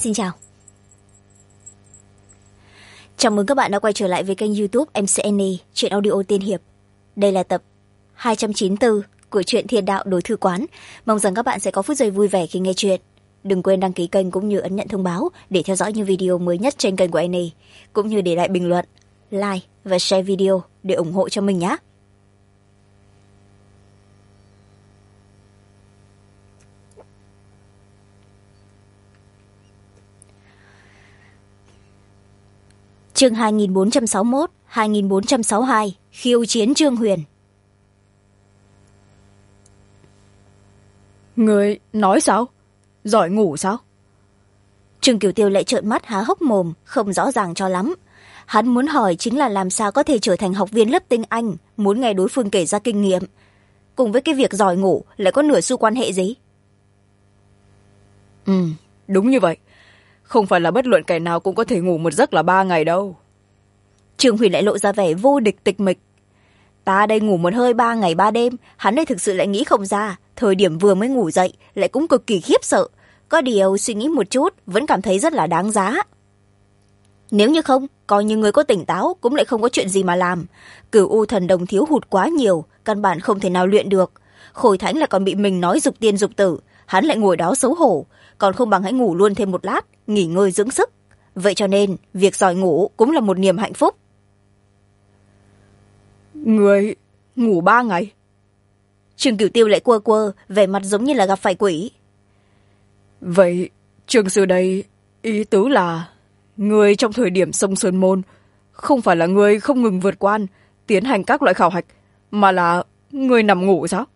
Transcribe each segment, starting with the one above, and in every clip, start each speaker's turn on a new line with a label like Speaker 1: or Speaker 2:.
Speaker 1: Xin chào. Chào mừng các bạn đã quay trở lại với kênh YouTube MCNE, truyện audio tiên hiệp. Đây là tập 294 của truyện Thiên Đạo Đối Thư Quán. Mong rằng các bạn sẽ có phút giây vui vẻ khi nghe truyện. Đừng quên đăng ký kênh cũng như ấn nhận thông báo để theo dõi những video mới nhất trên kênh của NE, cũng như để lại bình luận, like và share video để ủng hộ cho mình nhé. Chương 2461, 2462, khiêu chiến Trương Huyền.
Speaker 2: Người nói sao? Giỏi ngủ sao?
Speaker 1: Trương Kiều Tiêu lại trợn mắt há hốc mồm, không rõ ràng cho lắm. Hắn muốn hỏi chính là làm sao có thể trở thành học viên lớp tinh Anh, muốn nghe đối phương kể ra kinh nghiệm. Cùng với cái việc giỏi ngủ lại có nửa xu quan hệ gì?
Speaker 2: Đúng như vậy. Không phải là bất luận kẻ nào cũng có thể ngủ một giấc là 3 ngày đâu.
Speaker 1: Trương Huyền lại lộ ra vẻ vô địch tịch mịch. Ta đây ngủ một hơi 3 ngày 3 đêm, hắn đây thực sự lại nghĩ không ra. Thời điểm vừa mới ngủ dậy lại cũng cực kỳ khiếp sợ. Có điều suy nghĩ một chút vẫn cảm thấy rất là đáng giá. Nếu như không, coi như người có tỉnh táo cũng lại không có chuyện gì mà làm. Cửu U thần đồng thiếu hụt quá nhiều, căn bản không thể nào luyện được. Khôi Thánh lại còn bị mình nói dục tiên dục tử, hắn lại ngồi đó xấu hổ. Còn không bằng hãy ngủ luôn thêm một lát, nghỉ ngơi dưỡng sức. Vậy cho nên việc giỏi ngủ cũng là một niềm hạnh phúc.
Speaker 2: Người ngủ 3 ngày?
Speaker 1: Trương Cửu Tiêu lại quơ quơ, vẻ mặt giống như là gặp phải quỷ.
Speaker 2: Vậy Trương sư đây ý tứ là người trong thời điểm sông Sơn Môn không phải là người không ngừng vượt quan tiến hành các loại khảo hạch, mà là người nằm ngủ sao?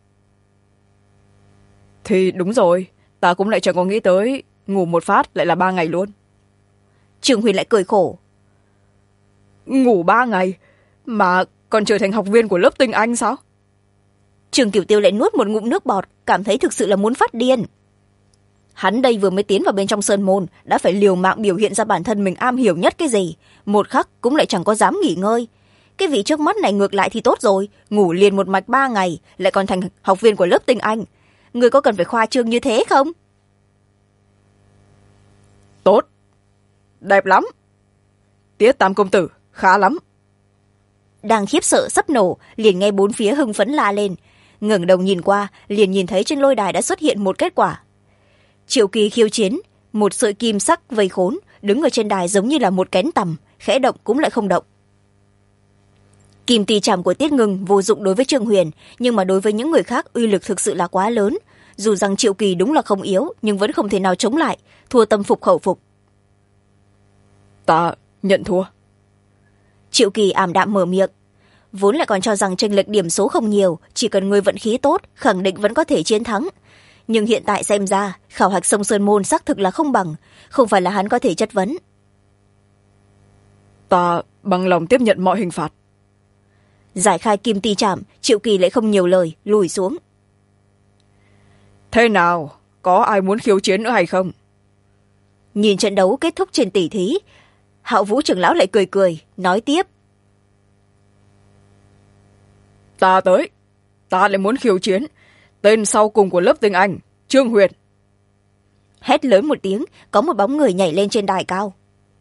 Speaker 2: Thì đúng rồi, ta cũng lại chẳng có nghĩ tới ngủ một phát lại là 3 ngày luôn.
Speaker 1: Trương Huyền lại cười khổ.
Speaker 2: Ngủ 3 ngày mà còn trở thành học viên của lớp tinh Anh sao?
Speaker 1: Trương Cửu Tiêu lại nuốt một ngụm nước bọt, cảm thấy thực sự là muốn phát điên. Hắn đây vừa mới tiến vào bên trong sơn môn đã phải liều mạng biểu hiện ra bản thân mình am hiểu nhất cái gì, một khắc cũng lại chẳng có dám nghỉ ngơi. Cái vị trước mắt này ngược lại thì tốt rồi, ngủ liền một mạch 3 ngày lại còn thành học viên của lớp tinh Anh. Người có cần phải khoa trương như thế không?
Speaker 2: Tốt, đẹp lắm. Tiết Tam công tử khá lắm.
Speaker 1: Đang khiếp sợ sắp nổ, liền nghe bốn phía hưng phấn la lên. Ngẩng đầu nhìn qua, liền nhìn thấy trên lôi đài đã xuất hiện một kết quả. Triệu Kỳ khiêu chiến, một sợi kim sắc vây khốn, đứng ở trên đài giống như là một kén tằm, khẽ động cũng lại không động. Kim tỳ chảm của Tiết Ngưng vô dụng đối với Trương Huyền, nhưng mà đối với những người khác uy lực thực sự là quá lớn. Dù rằng Triệu Kỳ đúng là không yếu, nhưng vẫn không thể nào chống lại, thua tâm phục khẩu phục.
Speaker 2: Ta nhận thua.
Speaker 1: Triệu Kỳ ảm đạm mở miệng. Vốn lại còn cho rằng chênh lệch điểm số không nhiều, chỉ cần người vận khí tốt, khẳng định vẫn có thể chiến thắng. Nhưng hiện tại xem ra, khảo hạch sông Sơn Môn xác thực là không bằng, không phải là hắn có thể chất vấn.
Speaker 2: Ta bằng lòng tiếp nhận mọi hình phạt.
Speaker 1: Giải khai kim ti chảm, Triệu Kỳ lại không nhiều lời, lùi xuống.
Speaker 2: Thế nào, có ai muốn khiêu chiến nữa hay không?
Speaker 1: Nhìn trận đấu kết thúc trên tỷ thí, Hạo Vũ trưởng lão lại cười cười, nói tiếp.
Speaker 2: Ta tới, ta lại muốn khiêu chiến tên sau cùng của lớp tinh Anh, Trương Huyền.
Speaker 1: Hét lớn một tiếng, có một bóng người nhảy lên trên đài cao.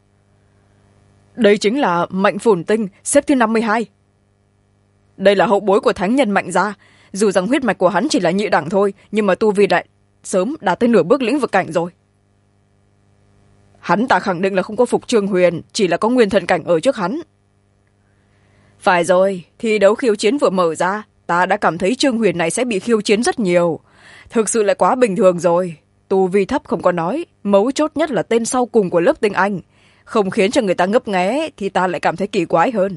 Speaker 2: Đây chính là Mạnh Phồn Tinh, xếp thứ 52. Đây là hậu bối của thánh nhân Mạnh gia. Dù rằng huyết mạch của hắn chỉ là nhị đẳng thôi, nhưng mà tu vi đại sớm đạt tới nửa bước lĩnh vực cảnh rồi. Hắn ta khẳng định là không có phục Trương Huyền, chỉ là có nguyên thần cảnh ở trước hắn. Phải rồi, thi đấu khiêu chiến vừa mở ra, ta đã cảm thấy Trương Huyền này sẽ bị khiêu chiến rất nhiều. Thực sự lại quá bình thường rồi. Tu vi thấp không có nói, mấu chốt nhất là tên sau cùng của lớp tinh Anh. Không khiến cho người ta ngấp nghé thì ta lại cảm thấy kỳ quái hơn.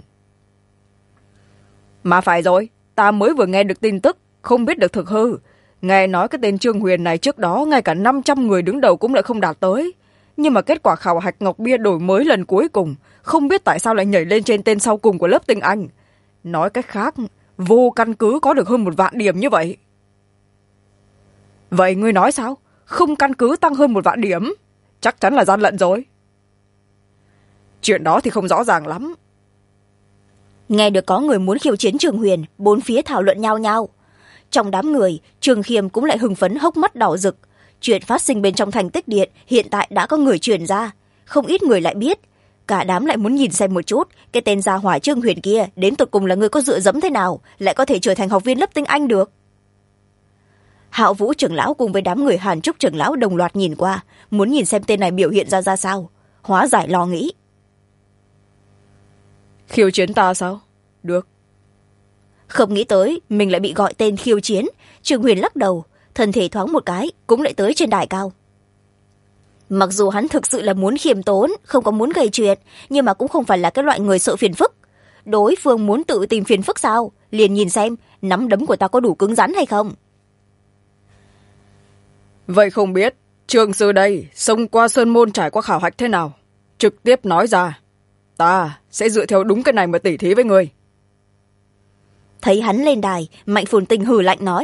Speaker 2: Mà phải rồi, ta mới vừa nghe được tin tức, không biết được thực hư. Nghe nói cái tên Trương Huyền này trước đó ngay cả 500 người đứng đầu cũng lại không đạt tới. Nhưng mà kết quả khảo hạch Ngọc Bia đổi mới lần cuối cùng, không biết tại sao lại nhảy lên trên tên sau cùng của lớp tinh Anh. Nói cách khác, vô căn cứ có được hơn 1 vạn điểm như vậy. Vậy ngươi nói sao? Không căn cứ tăng hơn 1 vạn điểm? Chắc chắn là gian lận rồi. Chuyện đó thì không rõ ràng lắm.
Speaker 1: Nghe được có người muốn khiêu chiến Trương Huyền, bốn phía thảo luận nhau nhau. Trong đám người, Trương Khiêm cũng lại hưng phấn hốc mắt đỏ rực. chuyện phát sinh bên trong thành tích điện hiện tại đã có người truyền ra, không ít người lại biết. Cả đám lại muốn nhìn xem một chút cái tên gia hỏa Trương Huyền kia đến tột cùng là người có dựa dẫm thế nào lại có thể trở thành học viên lớp tinh anh được. Hạo Vũ trưởng lão cùng với đám người Hàn Trúc trưởng lão đồng loạt nhìn qua, muốn nhìn xem tên này biểu hiện ra sao. Hóa giải lo nghĩ.
Speaker 2: Khiêu chiến ta sao? Được.
Speaker 1: Không nghĩ tới mình lại bị gọi tên khiêu chiến. Trương Huyền lắc đầu, thân thể thoáng một cái cũng lại tới trên đài cao. Mặc dù hắn thực sự là muốn khiêm tốn, không có muốn gây chuyện, nhưng mà cũng không phải là cái loại người sợ phiền phức. Đối phương muốn tự tìm phiền phức sao? Liền nhìn xem nắm đấm của ta có đủ cứng rắn hay không.
Speaker 2: Vậy không biết Trương sư đây xông qua sơn môn trải qua khảo hạch thế nào? Trực tiếp nói ra, ta sẽ dựa theo đúng cái này mà tỉ thí với người.
Speaker 1: Thấy hắn lên đài, Mạnh Phồn Tinh hừ lạnh nói.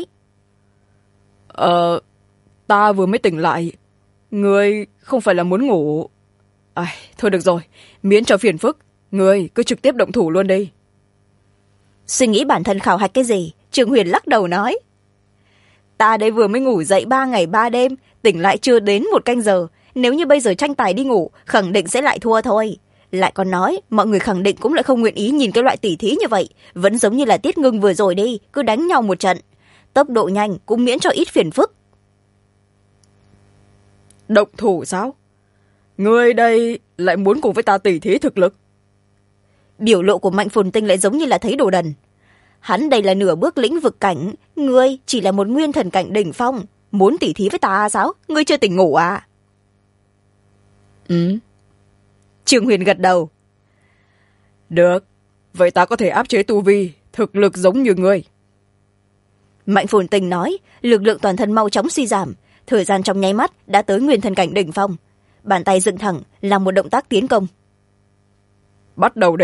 Speaker 2: Ta vừa mới tỉnh lại. Người không phải là muốn ngủ? Thôi được rồi, miễn cho phiền phức, người cứ trực tiếp động thủ luôn đi.
Speaker 1: Suy nghĩ bản thân khảo hạch cái gì? Trương Huyền lắc đầu nói. Ta đây vừa mới ngủ dậy 3 ngày 3 đêm, tỉnh lại chưa đến 1 canh giờ. Nếu như bây giờ tranh tài đi ngủ, khẳng định sẽ lại thua thôi. Lại còn nói, mọi người khẳng định cũng lại không nguyện ý nhìn cái loại tỉ thí như vậy. Vẫn giống như là Tiết Ngưng vừa rồi đi, cứ đánh nhau một trận. Tốc độ nhanh cũng miễn cho ít phiền phức.
Speaker 2: Động thủ sao? Ngươi đây lại muốn cùng với ta tỉ thí thực lực?
Speaker 1: Biểu lộ của Mạnh Phồn Tinh lại giống như là thấy đồ đần. Hắn đây là nửa bước lĩnh vực cảnh, ngươi chỉ là một nguyên thần cảnh đỉnh phong. Muốn tỉ thí với ta sao? Ngươi chưa tỉnh ngủ à? Trương Huyền gật đầu.
Speaker 2: Được, vậy ta có thể áp chế tu vi, thực lực giống như ngươi.
Speaker 1: Mạnh Phồn Tinh nói, lực lượng toàn thân mau chóng suy giảm, thời gian trong nháy mắt đã tới nguyên thần cảnh đỉnh phong. Bàn tay dựng thẳng làm một động tác tiến công.
Speaker 2: Bắt đầu đi.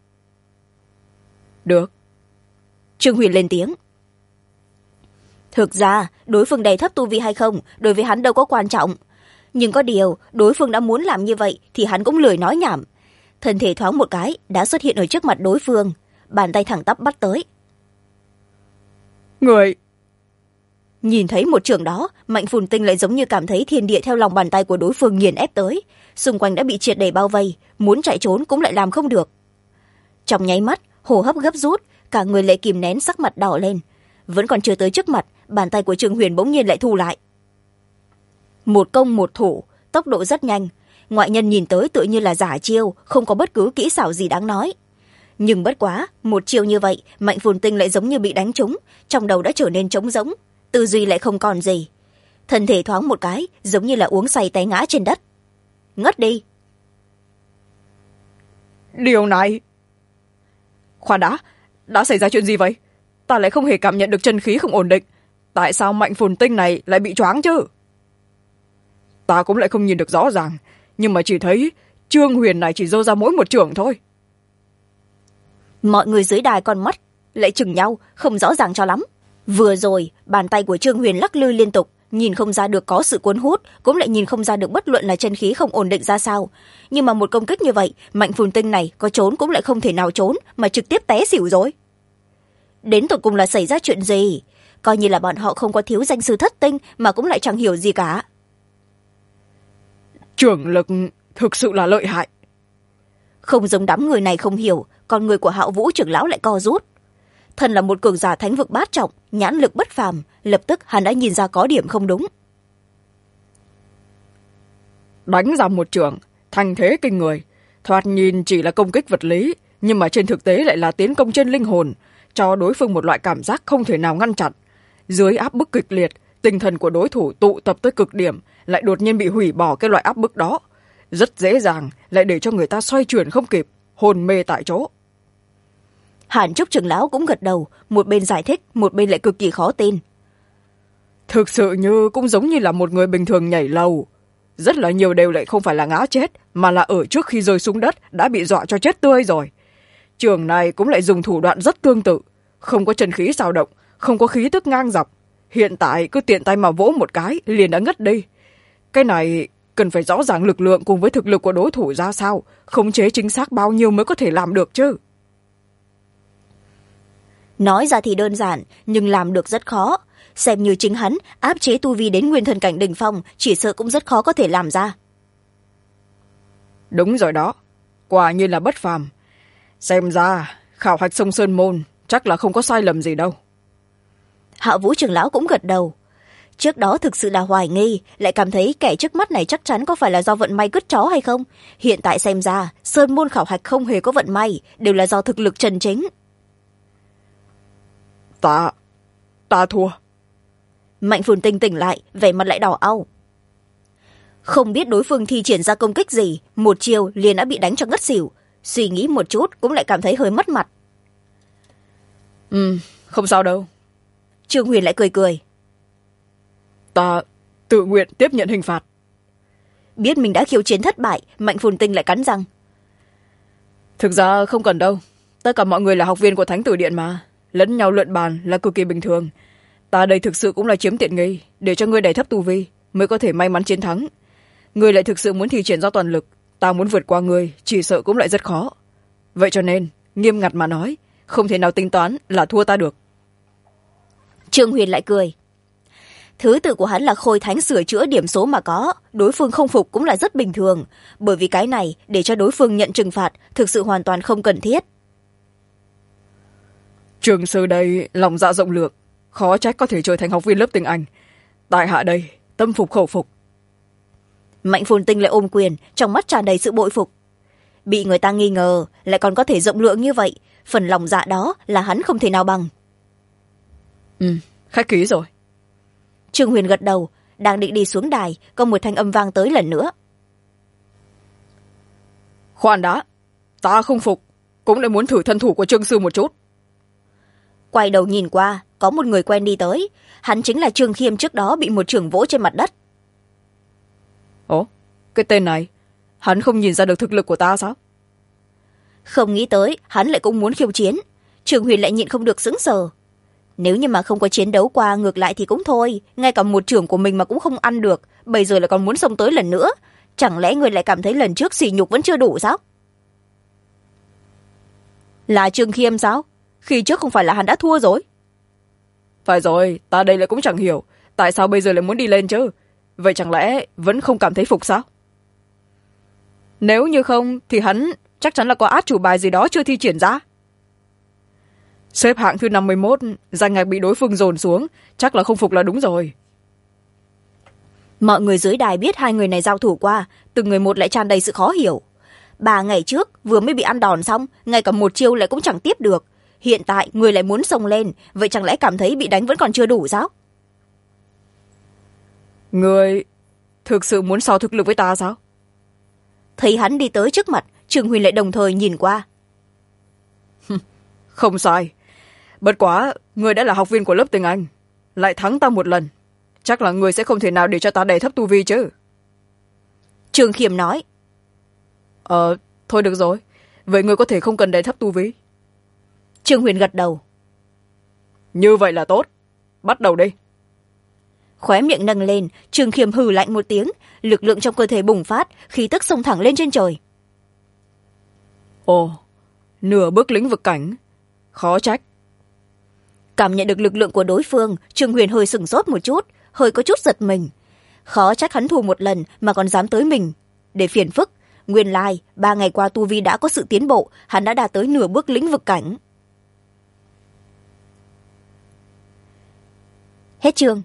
Speaker 2: Được.
Speaker 1: Trương Huyền lên tiếng. Thực ra, đối phương đầy thấp tu vi hay không, đối với hắn đâu có quan trọng. Nhưng có điều, đối phương đã muốn làm như vậy thì hắn cũng lười nói nhảm. Thân thể thoáng một cái đã xuất hiện ở trước mặt đối phương, bàn tay thẳng tắp bắt tới.
Speaker 2: Người!
Speaker 1: Nhìn thấy một trường đó, Mạnh Phồn Tinh lại giống như cảm thấy thiên địa theo lòng bàn tay của đối phương nghiền ép tới. Xung quanh đã bị triệt để bao vây, muốn chạy trốn cũng lại làm không được. Trong nháy mắt, hô hấp gấp rút, cả người lại kìm nén sắc mặt đỏ lên. Vẫn còn chưa tới trước mặt, bàn tay của Trương Huyền bỗng nhiên lại thu lại. Một công một thủ, tốc độ rất nhanh. Ngoại nhân nhìn tới tựa như là giả chiêu, không có bất cứ kỹ xảo gì đáng nói. Nhưng bất quá, một chiêu như vậy, Mạnh Phồn Tinh lại giống như bị đánh trúng, trong đầu đã trở nên trống rỗng, tư duy lại không còn gì. Thân thể thoáng một cái, giống như là uống say té ngã trên đất. Ngất đi.
Speaker 2: Điều này... Khoan đã xảy ra chuyện gì vậy? Ta lại không hề cảm nhận được chân khí không ổn định. Tại sao Mạnh Phồn Tinh này lại bị choáng chứ? Ta cũng lại không nhìn được rõ ràng, nhưng mà chỉ thấy Trương Huyền này chỉ giơ ra mỗi một chưởng thôi.
Speaker 1: Mọi người dưới đài con mắt lại chừng nhau, không rõ ràng cho lắm. Vừa rồi, bàn tay của Trương Huyền lắc lư liên tục, nhìn không ra được có sự cuốn hút, cũng lại nhìn không ra được bất luận là chân khí không ổn định ra sao. Nhưng mà một công kích như vậy, Mạnh Phồn Tinh này có trốn cũng lại không thể nào trốn, mà trực tiếp té xỉu rồi. Đến tột cùng là xảy ra chuyện gì? Coi như là bọn họ không có thiếu danh sư thất tinh mà cũng lại chẳng hiểu gì cả.
Speaker 2: Trưởng lực thực sự là lợi hại.
Speaker 1: Không giống đám người này không hiểu, còn người của Hạo Vũ trưởng lão lại co rút. Thân là một cường giả thánh vực bát trọng, nhãn lực bất phàm, lập tức hắn đã nhìn ra có điểm không đúng.
Speaker 2: Đánh ra một chưởng, thành thế kinh người, thoạt nhìn chỉ là công kích vật lý, nhưng mà trên thực tế lại là tiến công trên linh hồn, cho đối phương một loại cảm giác không thể nào ngăn chặn. Dưới áp bức kịch liệt, tinh thần của đối thủ tụ tập tới cực điểm, lại đột nhiên bị hủy bỏ cái loại áp bức đó. Rất dễ dàng lại để cho người ta xoay chuyển không kịp, hồn mê tại chỗ.
Speaker 1: Hàn Trúc trưởng lão cũng gật đầu, một bên giải thích, một bên lại cực kỳ khó tin.
Speaker 2: Thực sự như cũng giống như là một người bình thường nhảy lầu. Rất là nhiều đều lại không phải là ngã chết, mà là ở trước khi rơi xuống đất đã bị dọa cho chết tươi rồi. Trường này cũng lại dùng thủ đoạn rất tương tự, không có chân khí xào động, không có khí tức ngang dọc. Hiện tại cứ tiện tay mà vỗ một cái liền đã ngất đi. Cái này cần phải rõ ràng lực lượng cùng với thực lực của đối thủ ra sao, khống chế chính xác bao nhiêu mới có thể làm được chứ.
Speaker 1: Nói ra thì đơn giản, nhưng làm được rất khó. xem như chính hắn áp chế tu vi đến nguyên thần cảnh đỉnh phong chỉ sợ cũng rất khó có thể làm ra.
Speaker 2: Đúng rồi đó, quả nhiên là bất phàm. Xem ra khảo hạch sông Sơn Môn chắc là không có sai lầm gì đâu.
Speaker 1: Hạ Vũ trưởng lão cũng gật đầu. Trước đó thực sự là hoài nghi, lại cảm thấy kẻ trước mắt này chắc chắn có phải là do vận may cứt chó hay không. Hiện tại xem ra Sơn Môn khảo hạch không hề có vận may, đều là do thực lực chân chính.
Speaker 2: Ta thua.
Speaker 1: Mạnh Phồn Tinh tỉnh lại, vẻ mặt lại đỏ au. Không biết đối phương thi triển ra công kích gì, một chiều liền đã bị đánh cho ngất xỉu. Suy nghĩ một chút cũng lại cảm thấy hơi mất mặt.
Speaker 2: Không sao đâu.
Speaker 1: Trương Huyền lại cười cười.
Speaker 2: Ta tự nguyện tiếp nhận hình phạt.
Speaker 1: Biết mình đã khiêu chiến thất bại, Mạnh Phồn Tinh lại cắn răng.
Speaker 2: Thực ra không cần đâu, tất cả mọi người là học viên của Thánh Tử Điện mà, lẫn nhau luận bàn là cực kỳ bình thường. Ta đây thực sự cũng là chiếm tiện nghi, để cho ngươi đẩy thấp tu vi mới có thể may mắn chiến thắng. Ngươi lại thực sự muốn thi triển ra toàn lực, ta muốn vượt qua ngươi chỉ sợ cũng lại rất khó. Vậy cho nên nghiêm ngặt mà nói, không thể nào tính toán là thua ta được.
Speaker 1: Trương Huyền lại cười. Thứ tự của hắn là khôi thánh sửa chữa điểm số mà có, đối phương không phục cũng là rất bình thường, bởi vì cái này để cho đối phương nhận trừng phạt thực sự hoàn toàn không cần thiết.
Speaker 2: Trường sư đây lòng dạ rộng lược, khó trách có thể trở thành học viên lớp tiếng Anh. Tại hạ đây tâm phục khẩu phục.
Speaker 1: Mạnh Phồn Tinh lại ôm quyền, trong mắt tràn đầy sự bội phục. Bị người ta nghi ngờ lại còn có thể rộng lượng như vậy, phần lòng dạ đó là hắn không thể nào bằng.
Speaker 2: Khách khí rồi.
Speaker 1: Trương Huyền gật đầu, đang định đi xuống đài, có một thanh âm vang tới lần nữa.
Speaker 2: Khoan đã, ta không phục, cũng lại muốn thử thân thủ của Trương sư một chút.
Speaker 1: Quay đầu nhìn qua, có một người quen đi tới, hắn chính là Trương Khiêm trước đó bị một chưởng vỗ trên mặt đất.
Speaker 2: Ồ, cái tên này, hắn không nhìn ra được thực lực của ta sao?
Speaker 1: Không nghĩ tới, hắn lại cũng muốn khiêu chiến. Trương Huyền lại nhịn không được sững sờ. Nếu như mà không có chiến đấu qua ngược lại thì cũng thôi, ngay cả một chưởng của mình mà cũng không ăn được, bây giờ lại còn muốn xông tới lần nữa. Chẳng lẽ người lại cảm thấy lần trước sỉ nhục vẫn chưa đủ sao? Là Trương Khiêm sao? Khi trước không phải là hắn đã thua rồi?
Speaker 2: Phải rồi, ta đây lại cũng chẳng hiểu, tại sao bây giờ lại muốn đi lên chứ? Vậy chẳng lẽ vẫn không cảm thấy phục sao? Nếu như không thì hắn chắc chắn là có át chủ bài gì đó chưa thi triển ra. Xếp hạng thứ 51, danh ngạch bị đối phương dồn xuống, chắc là không phục là đúng rồi.
Speaker 1: Mọi người dưới đài biết hai người này giao thủ qua, từng người một lại tràn đầy sự khó hiểu. 3 ngày trước vừa mới bị ăn đòn xong, ngay cả một chiêu lại cũng chẳng tiếp được. Hiện tại người lại muốn xông lên, vậy chẳng lẽ cảm thấy bị đánh vẫn còn chưa đủ sao?
Speaker 2: Người thực sự muốn so thực lực với ta sao?
Speaker 1: Thấy hắn đi tới trước mặt, Trương Huyền lại đồng thời nhìn qua.
Speaker 2: Không sai. Bất quá, người đã là học viên của lớp tiếng Anh, lại thắng ta một lần. Chắc là người sẽ không thể nào để cho ta đẩy thấp tu vi chứ.
Speaker 1: Trương Khiêm nói.
Speaker 2: Thôi được rồi. Vậy người có thể không cần đẩy thấp tu vi.
Speaker 1: Trương Huyền gật đầu.
Speaker 2: Như vậy là tốt. Bắt đầu đi.
Speaker 1: Khóe miệng nâng lên, Trương Khiêm hừ lạnh một tiếng, lực lượng trong cơ thể bùng phát, khí tức xông thẳng lên trên trời.
Speaker 2: Ồ, nửa bước lĩnh vực cảnh. Khó trách.
Speaker 1: Cảm nhận được lực lượng của đối phương, Trương Huyền hơi sửng sốt một chút, hơi có chút giật mình. Khó trách hắn thua một lần mà còn dám tới mình. Để phiền phức, nguyên lai 3 ngày qua tu vi đã có sự tiến bộ, hắn đã đạt tới nửa bước lĩnh vực cảnh. Hết chương.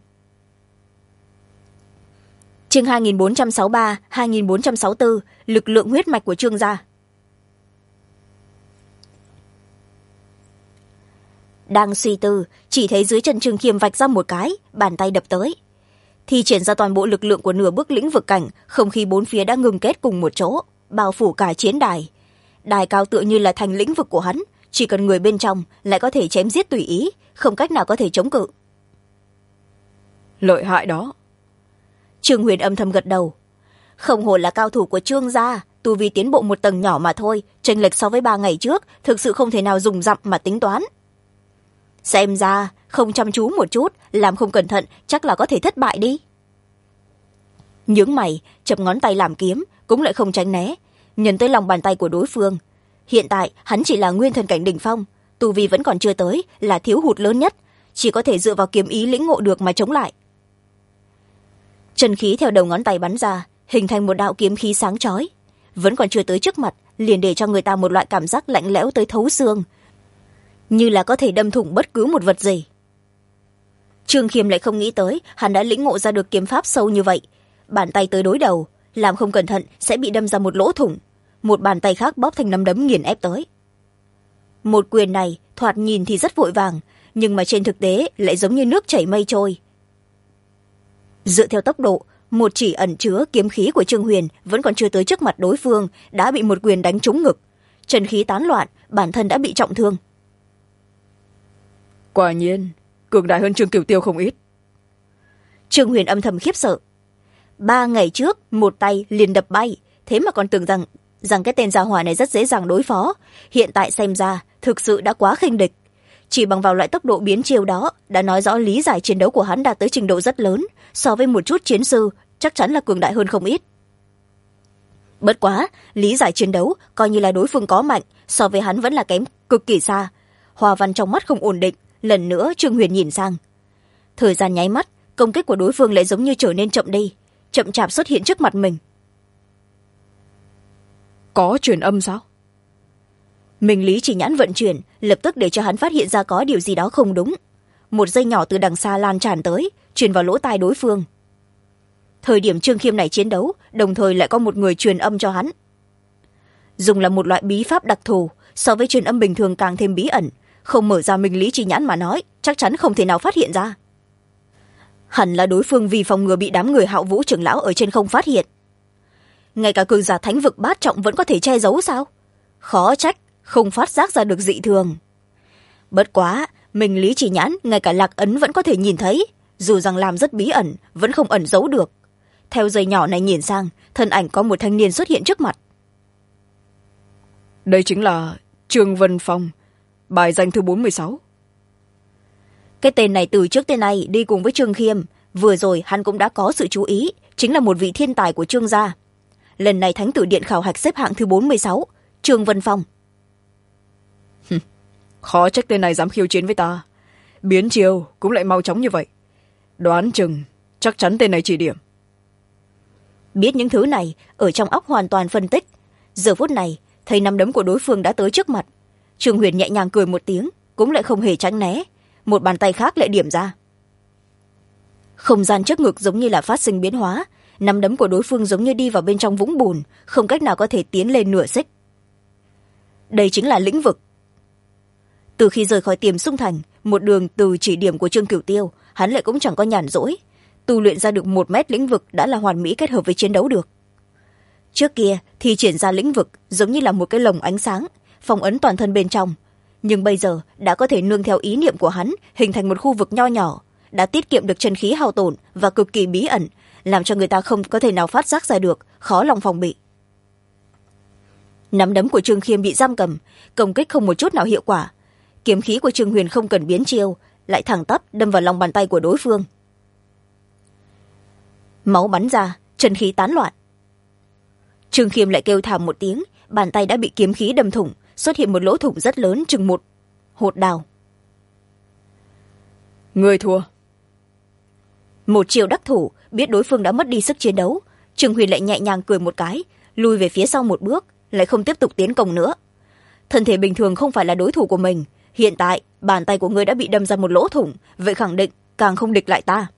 Speaker 1: Chương 2463, 2464, lực lượng huyết mạch của Trương gia. Đang suy tư, chỉ thấy dưới chân Trương Khiêm vạch ra một cái, bàn tay đập tới. Thi triển ra toàn bộ lực lượng của nửa bước lĩnh vực cảnh, không khí bốn phía đã ngừng kết cùng một chỗ, bao phủ cả chiến đài. Đài cao tựa như là thành lĩnh vực của hắn, chỉ cần người bên trong lại có thể chém giết tùy ý, không cách nào có thể chống cự.
Speaker 2: Lợi hại đó.
Speaker 1: Trương Huyền âm thầm gật đầu. Không hổ là cao thủ của Trương gia, tu vi tiến bộ một tầng nhỏ mà thôi, chênh lệch so với 3 ngày trước, thực sự không thể nào dùng dặm mà tính toán. Xem ra, không chăm chú một chút, làm không cẩn thận, chắc là có thể thất bại đi. Nhướng mày, chập ngón tay làm kiếm, cũng lại không tránh né, nhấn tới lòng bàn tay của đối phương. Hiện tại, hắn chỉ là nguyên thần cảnh đỉnh phong, tu vi vẫn còn chưa tới, là thiếu hụt lớn nhất. chỉ có thể dựa vào kiếm ý lĩnh ngộ được mà chống lại. Chân khí theo đầu ngón tay bắn ra, hình thành một đạo kiếm khí sáng chói, vẫn còn chưa tới trước mặt liền để cho người ta một loại cảm giác lạnh lẽo tới thấu xương, như là có thể đâm thủng bất cứ một vật gì. Trương Khiêm lại không nghĩ tới hắn đã lĩnh ngộ ra được kiếm pháp sâu như vậy. Bàn tay tới đối đầu, làm không cẩn thận sẽ bị đâm ra một lỗ thủng, một bàn tay khác bóp thành nắm đấm nghiền ép tới. Một quyền này thoạt nhìn thì rất vội vàng, nhưng mà trên thực tế lại giống như nước chảy mây trôi. Dựa theo tốc độ, một chỉ ẩn chứa kiếm khí của Trương Huyền vẫn còn chưa tới trước mặt đối phương đã bị một quyền đánh trúng ngực, chân khí tán loạn, bản thân đã bị trọng thương.
Speaker 2: Quả nhiên cường đại hơn Trương Cửu Tiêu không ít.
Speaker 1: Trương Huyền âm thầm khiếp sợ. 3 ngày trước một tay liền đập bay, thế mà còn tưởng rằng cái tên gia hỏa này rất dễ dàng đối phó, hiện tại xem ra thực sự đã quá khinh địch. Chỉ bằng vào loại tốc độ biến chiêu đó đã nói rõ lý giải chiến đấu của hắn đạt tới trình độ rất lớn, so với một chút chiến sư chắc chắn là cường đại hơn không ít. Bất quá lý giải chiến đấu coi như là đối phương có mạnh, so với hắn vẫn là kém cực kỳ xa. Hoa văn trong mắt không ổn định, lần nữa Trương Huyền nhìn sang. Thời gian nháy mắt, công kích của đối phương lại giống như trở nên chậm đi, chậm chạp xuất hiện trước mặt mình.
Speaker 2: Có truyền âm sao?
Speaker 1: Minh lý chỉ nhãn vận chuyển, lập tức để cho hắn phát hiện ra có điều gì đó không đúng. Một dây nhỏ từ đằng xa lan tràn tới, truyền vào lỗ tai đối phương. Thời điểm Trương Khiêm này chiến đấu, đồng thời lại có một người truyền âm cho hắn. Dùng là một loại bí pháp đặc thù, so với truyền âm bình thường càng thêm bí ẩn, không mở ra minh lý chỉ nhãn mà nói chắc chắn không thể nào phát hiện ra. Hẳn là đối phương vì phòng ngừa bị đám người Hạo Vũ trưởng lão ở trên không phát hiện. Ngay cả cường giả thánh vực bát trọng vẫn có thể che giấu sao? Khó trách không phát giác ra được dị thường. Bất quá minh lý chỉ nhãn ngay cả lạc ấn vẫn có thể nhìn thấy, dù rằng làm rất bí ẩn vẫn không ẩn giấu được. Theo dây nhỏ này nhìn sang, thân ảnh có một thanh niên xuất hiện trước mặt.
Speaker 2: Đây chính là Trương Vân Phong, bài danh thứ 46.
Speaker 1: Cái tên này từ trước tới nay đi cùng với Trương Khiêm, vừa rồi hắn cũng đã có sự chú ý, chính là một vị thiên tài của Trương gia. Lần này Thánh tử điện khảo hạch xếp hạng thứ 46, Trương Vân Phong.
Speaker 2: Khó trách tên này dám khiêu chiến với ta, biến chiêu cũng lại mau chóng như vậy. Đoán chừng chắc chắn tên này chỉ điểm.
Speaker 1: Biết những thứ này, ở trong óc hoàn toàn phân tích. Giờ phút này thấy nắm đấm của đối phương đã tới trước mặt, Trương Huyền nhẹ nhàng cười một tiếng, cũng lại không hề tránh né, một bàn tay khác lại điểm ra. Không gian trước ngực giống như là phát sinh biến hóa, nắm đấm của đối phương giống như đi vào bên trong vũng bùn, không cách nào có thể tiến lên nửa xích. Đây chính là lĩnh vực. Từ khi rời khỏi Tiềm Xung Thành, một đường từ chỉ điểm của Trương Cửu Tiêu, hắn lại cũng chẳng có nhàn rỗi, tu luyện ra được 1 mét lĩnh vực đã là hoàn mỹ kết hợp với chiến đấu được. Trước kia thì triển ra lĩnh vực giống như là một cái lồng ánh sáng, phong ấn toàn thân bên trong, nhưng bây giờ đã có thể nương theo ý niệm của hắn hình thành một khu vực nho nhỏ, đã tiết kiệm được chân khí hao tổn và cực kỳ bí ẩn, làm cho người ta không có thể nào phát giác ra được, khó lòng phòng bị. Nắm đấm của Trương Khiêm bị giam cầm, công kích không một chút nào hiệu quả. Kiếm khí của Trương Huyền không cần biến chiêu, lại thẳng tắp đâm vào lòng bàn tay của đối phương. Máu bắn ra, chân khí tán loạn. Trương Khiêm lại kêu thảm một tiếng, bàn tay đã bị kiếm khí đâm thủng, xuất hiện một lỗ thủng rất lớn chừng một hột đào.
Speaker 2: Người thua.
Speaker 1: Một chiều đắc thủ, biết đối phương đã mất đi sức chiến đấu, Trương Huyền lại nhẹ nhàng cười một cái, lùi về phía sau một bước, lại không tiếp tục tiến công nữa. Thân thể bình thường không phải là đối thủ của mình, hiện tại bàn tay của ngươi đã bị đâm ra một lỗ thủng, vậy khẳng định càng không địch lại ta.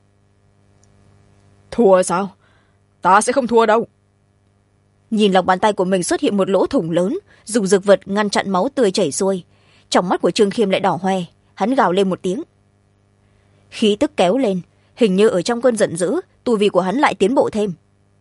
Speaker 2: Thua sao? Ta sẽ không thua đâu.
Speaker 1: Nhìn lòng bàn tay của mình xuất hiện một lỗ thủng lớn, dùng dược vật ngăn chặn máu tươi chảy xuôi. Trong mắt của Trương Khiêm lại đỏ hoe, hắn gào lên một tiếng. Khí tức kéo lên, hình như ở trong cơn giận dữ, tu vi của hắn lại tiến bộ thêm.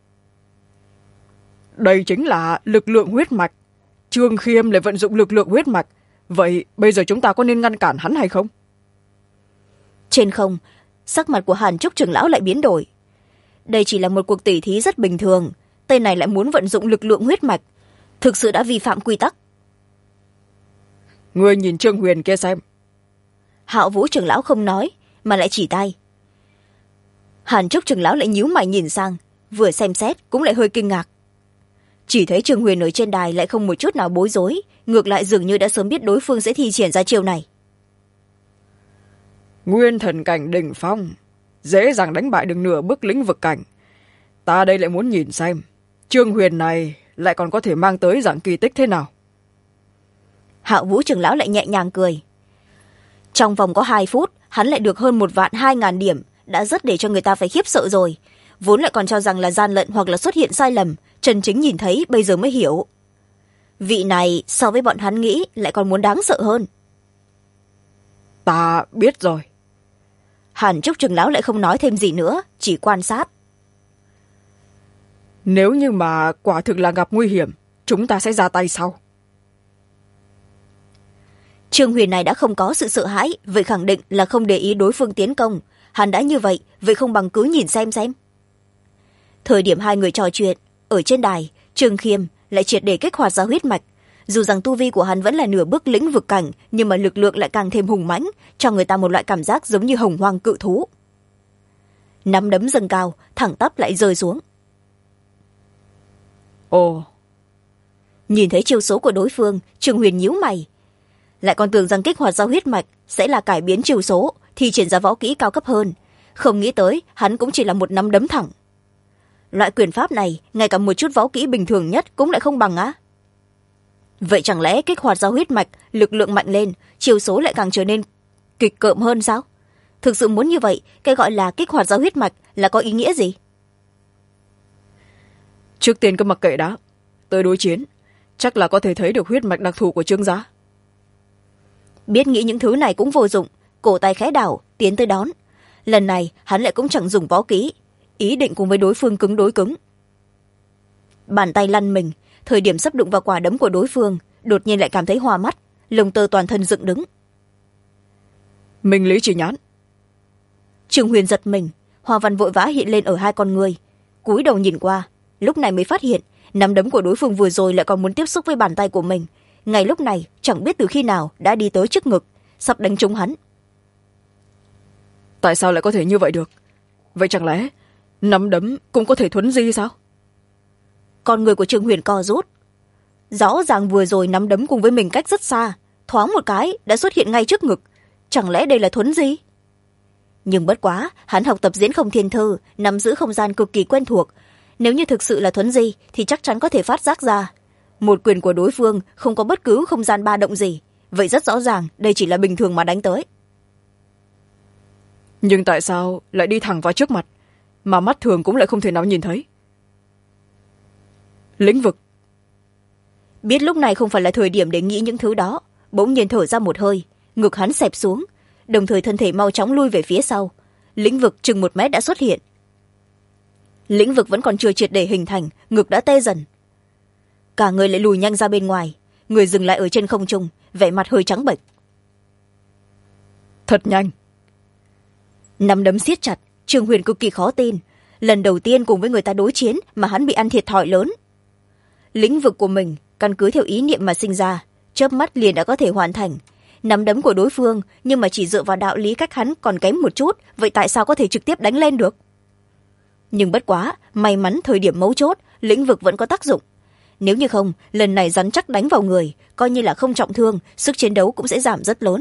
Speaker 2: Đây chính là lực lượng huyết mạch. Trương Khiêm lại vận dụng lực lượng huyết mạch. Vậy bây giờ chúng ta có nên ngăn cản hắn hay không?
Speaker 1: Trên không, sắc mặt của Hàn Trúc trưởng lão lại biến đổi. Đây chỉ là một cuộc tỉ thí rất bình thường, tên này lại muốn vận dụng lực lượng huyết mạch, thực sự đã vi phạm quy tắc.
Speaker 2: Ngươi nhìn Trương Huyền kia xem.
Speaker 1: Hạo Vũ trưởng lão không nói, mà lại chỉ tay. Hàn Trúc trưởng lão lại nhíu mày nhìn sang, vừa xem xét cũng lại hơi kinh ngạc. Chỉ thấy Trương Huyền ở trên đài lại không một chút nào bối rối, ngược lại dường như đã sớm biết đối phương sẽ thi triển ra chiêu này.
Speaker 2: Nguyên thần cảnh đỉnh phong, dễ dàng đánh bại được nửa bước lĩnh vực cảnh. Ta đây lại muốn nhìn xem Trương Huyền này lại còn có thể mang tới dạng kỳ tích thế nào.
Speaker 1: Hạo Vũ trưởng lão lại nhẹ nhàng cười. Trong vòng có 2 phút hắn lại được hơn 1.200.000 điểm, đã rất để cho người ta phải khiếp sợ rồi. Vốn lại còn cho rằng là gian lận hoặc là xuất hiện sai lầm, chân chính nhìn thấy bây giờ mới hiểu. Vị này so với bọn hắn nghĩ lại còn muốn đáng sợ hơn.
Speaker 2: Ta biết rồi.
Speaker 1: Hàn Trúc trưởng lão lại không nói thêm gì nữa, chỉ quan sát.
Speaker 2: Nếu như mà quả thực là gặp nguy hiểm, chúng ta sẽ ra tay sau.
Speaker 1: Trương Huyền này đã không có sự sợ hãi, vậy khẳng định là không để ý đối phương tiến công. Hắn đã như vậy, vậy không bằng cứ nhìn xem. Thời điểm hai người trò chuyện, ở trên đài, Trương Khiêm lại triệt để kích hoạt ra huyết mạch. Dù rằng tu vi của hắn vẫn là nửa bước lĩnh vực cảnh, nhưng mà lực lượng lại càng thêm hùng mãnh, cho người ta một loại cảm giác giống như hồng hoang cự thú. Nắm đấm dâng cao, thẳng tắp lại rơi xuống.
Speaker 2: Ồ.
Speaker 1: Nhìn thấy chiêu số của đối phương, Trương Huyền nhíu mày. Lại còn tưởng rằng kích hoạt ra huyết mạch sẽ là cải biến chiêu số, thì triển ra võ kỹ cao cấp hơn. Không nghĩ tới hắn cũng chỉ là một nắm đấm thẳng. Loại quyền pháp này, ngay cả một chút võ kỹ bình thường nhất cũng lại không bằng á. Vậy chẳng lẽ kích hoạt ra huyết mạch, lực lượng mạnh lên, chiêu số lại càng trở nên kịch cợm hơn sao? Thực sự muốn như vậy, cái gọi là kích hoạt ra huyết mạch là có ý nghĩa gì?
Speaker 2: Trước tiên cứ mặc kệ đã, tới đối chiến, chắc là có thể thấy được huyết mạch đặc thù của Trương gia.
Speaker 1: Biết nghĩ những thứ này cũng vô dụng, cổ tay khẽ đảo, tiến tới đón. Lần này hắn lại cũng chẳng dùng võ kỹ, ý định cùng với đối phương cứng đối cứng. Bàn tay lăn mình, thời điểm sắp đụng vào quả đấm của đối phương, đột nhiên lại cảm thấy hoa mắt, lông tơ toàn thân dựng đứng.
Speaker 2: Minh lý chỉ nhãn.
Speaker 1: Trương Huyền giật mình, hoa văn vội vã hiện lên ở hai con người, cúi đầu nhìn qua, lúc này mới phát hiện nắm đấm của đối phương vừa rồi lại còn muốn tiếp xúc với bàn tay của mình. Ngay lúc này chẳng biết từ khi nào đã đi tới trước ngực, sắp đánh trúng hắn.
Speaker 2: Tại sao lại có thể như vậy được? Vậy chẳng lẽ nắm đấm cũng có thể thuấn di sao?
Speaker 1: Con người của Trương Huyền co rút. Rõ ràng vừa rồi nắm đấm cùng với mình cách rất xa, thoáng một cái đã xuất hiện ngay trước ngực. Chẳng lẽ đây là thuấn di? Nhưng bất quá, hắn học tập diễn không thiên thư, nắm giữ không gian cực kỳ quen thuộc. Nếu như thực sự là thuấn di thì chắc chắn có thể phát giác ra. Một quyền của đối phương không có bất cứ không gian ba động gì, vậy rất rõ ràng đây chỉ là bình thường mà đánh tới.
Speaker 2: Nhưng tại sao lại đi thẳng vào trước mặt, mà mắt thường cũng lại không thể nào nhìn thấy? Lĩnh vực.
Speaker 1: Biết lúc này không phải là thời điểm để nghĩ những thứ đó, bỗng nhiên thở ra một hơi, ngực hắn xẹp xuống, đồng thời thân thể mau chóng lui về phía sau. Lĩnh vực chừng 1 mét đã xuất hiện. Lĩnh vực vẫn còn chưa triệt để hình thành, ngực đã tê dần. Cả người lại lùi nhanh ra bên ngoài, người dừng lại ở trên không trung, vẻ mặt hơi trắng bệch.
Speaker 2: Thật nhanh.
Speaker 1: Nắm đấm siết chặt, Trương Huyền cực kỳ khó tin. Lần đầu tiên cùng với người ta đối chiến mà hắn bị ăn thiệt thòi lớn. Lĩnh vực của mình căn cứ theo ý niệm mà sinh ra, chớp mắt liền đã có thể hoàn thành. Nắm đấm của đối phương nhưng mà chỉ dựa vào đạo lý cách hắn còn kém một chút, vậy tại sao có thể trực tiếp đánh lên được? Nhưng bất quá, may mắn thời điểm mấu chốt, lĩnh vực vẫn có tác dụng. Nếu như không, lần này rắn chắc đánh vào người, coi như là không trọng thương, sức chiến đấu cũng sẽ giảm rất lớn.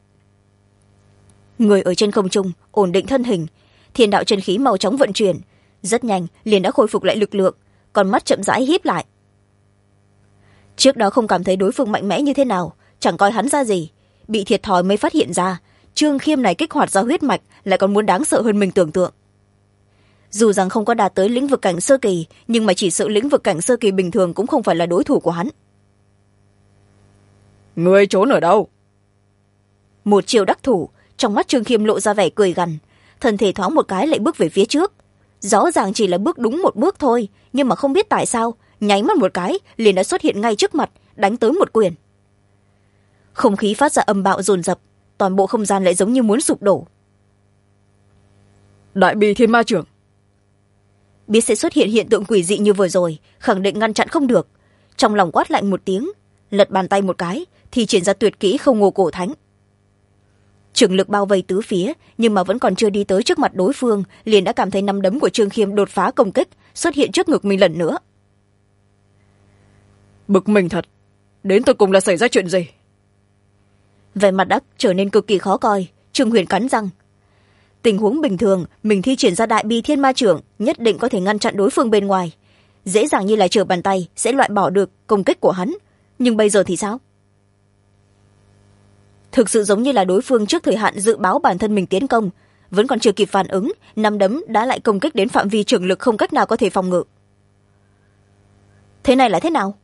Speaker 1: Người ở trên không trung, ổn định thân hình, thiên đạo chân khí mau chóng vận chuyển, rất nhanh liền đã khôi phục lại lực lượng, con mắt chậm rãi híp lại. Trước đó không cảm thấy đối phương mạnh mẽ như thế nào, chẳng coi hắn ra gì, bị thiệt thòi mới phát hiện ra Trương Khiêm này kích hoạt ra huyết mạch lại còn muốn đáng sợ hơn mình tưởng tượng. Dù rằng không có đạt tới lĩnh vực cảnh sơ kỳ, nhưng mà chỉ sợ lĩnh vực cảnh sơ kỳ bình thường cũng không phải là đối thủ của hắn.
Speaker 2: Ngươi trốn ở đâu?
Speaker 1: Một chiều đắc thủ, trong mắt Trương Khiêm lộ ra vẻ cười gằn, thân thể thoáng một cái lại bước về phía trước. Rõ ràng chỉ là bước đúng một bước thôi, nhưng mà không biết tại sao nháy mắt một cái liền đã xuất hiện ngay trước mặt, đánh tới một quyền. Không khí phát ra âm bạo dồn dập, toàn bộ không gian lại giống như muốn sụp đổ.
Speaker 2: Đại Bi Thiên Ma Trưởng.
Speaker 1: Biết sẽ xuất hiện hiện tượng quỷ dị như vừa rồi, khẳng định ngăn chặn không được. Trong lòng quát lạnh một tiếng, lật bàn tay một cái thì triển ra tuyệt kỹ Không Ngô Cổ Thánh. Trường lực bao vây tứ phía, nhưng mà vẫn còn chưa đi tới trước mặt đối phương, liền đã cảm thấy nắm đấm của Trương Khiêm đột phá công kích, xuất hiện trước ngực mình lần nữa.
Speaker 2: Bực mình thật, đến tột cùng là xảy ra chuyện gì?
Speaker 1: Vẻ mặt đã trở nên cực kỳ khó coi, Trương Huyền cắn răng. Tình huống bình thường mình thi triển ra đại bi thiên ma trưởng nhất định có thể ngăn chặn đối phương bên ngoài, dễ dàng như là trở bàn tay sẽ loại bỏ được công kích của hắn. Nhưng bây giờ thì sao? Thực sự giống như là đối phương trước thời hạn dự báo bản thân mình tiến công, vẫn còn chưa kịp phản ứng, nắm đấm đã lại công kích đến phạm vi trường lực không cách nào có thể phòng ngự. Thế này là thế nào?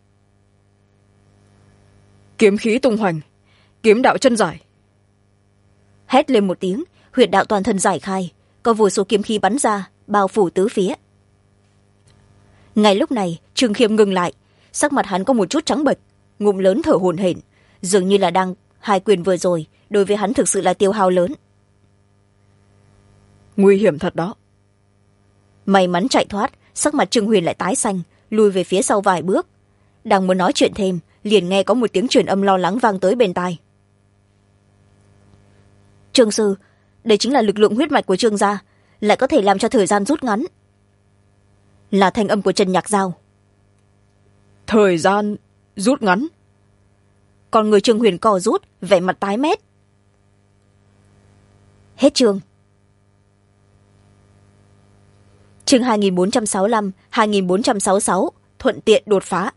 Speaker 2: Kiếm khí tung hoành, kiếm đạo chân giải.
Speaker 1: Hét lên một tiếng, huyệt đạo toàn thân giải khai, có vô số kiếm khí bắn ra bao phủ tứ phía. Ngay lúc này Trương Khiêm ngừng lại, sắc mặt hắn có một chút trắng bệch, ngụm lớn thở hổn hển, dường như là đang hai quyền vừa rồi đối với hắn thực sự là tiêu hao lớn.
Speaker 2: Nguy hiểm thật đó.
Speaker 1: May mắn chạy thoát, sắc mặt Trương Huyền lại tái xanh, lùi về phía sau vài bước. Đang muốn nói chuyện thêm, liền nghe có một tiếng truyền âm lo lắng vang tới bên tai. Trương sư, đây chính là lực lượng huyết mạch của Trương gia, lại có thể làm cho thời gian rút ngắn. Là thanh âm của Trần Nhạc Giao.
Speaker 2: Thời gian rút ngắn?
Speaker 1: Còn người Trương Huyền co rút, vẻ mặt tái mét. Hết chương. Chương 2465, 2466, thuận tiện đột phá.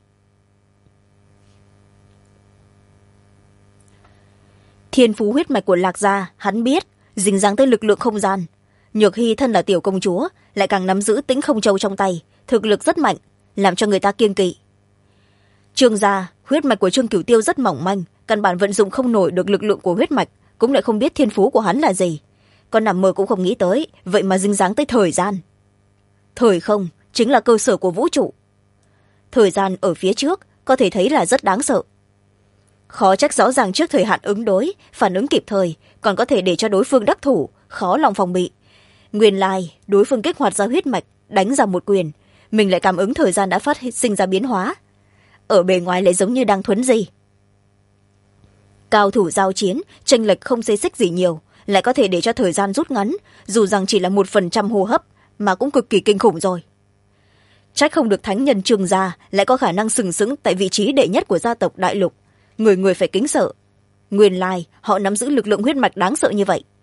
Speaker 1: Thiên phú huyết mạch của Lạc gia, hắn biết, dính dáng tới lực lượng không gian. Nhược Hy thân là tiểu công chúa, lại càng nắm giữ Tĩnh Không Châu trong tay, thực lực rất mạnh, làm cho người ta kiêng kỵ. Trương gia, huyết mạch của Trương Cửu Tiêu rất mỏng manh, căn bản vận dụng không nổi được lực lượng của huyết mạch, cũng lại không biết thiên phú của hắn là gì. Còn nằm mơ cũng không nghĩ tới, vậy mà dính dáng tới thời gian. Thời không chính là cơ sở của vũ trụ. Thời gian ở phía trước có thể thấy là rất đáng sợ. Khó trách rõ ràng trước thời hạn ứng đối, phản ứng kịp thời, còn có thể để cho đối phương đắc thủ, khó lòng phòng bị. Nguyên lai, đối phương kích hoạt ra huyết mạch, đánh ra một quyền, mình lại cảm ứng thời gian đã phát sinh ra biến hóa. Ở bề ngoài lại giống như đang thuấn di. Cao thủ giao chiến, chênh lệch không xê xích gì nhiều, lại có thể để cho thời gian rút ngắn, dù rằng chỉ là 1% hô hấp, mà cũng cực kỳ kinh khủng rồi. Trách không được thánh nhân Trương gia lại có khả năng sừng sững tại vị trí đệ nhất của gia tộc đại lục, người người phải kính sợ. Nguyên lai họ nắm giữ lực lượng huyết mạch đáng sợ như vậy.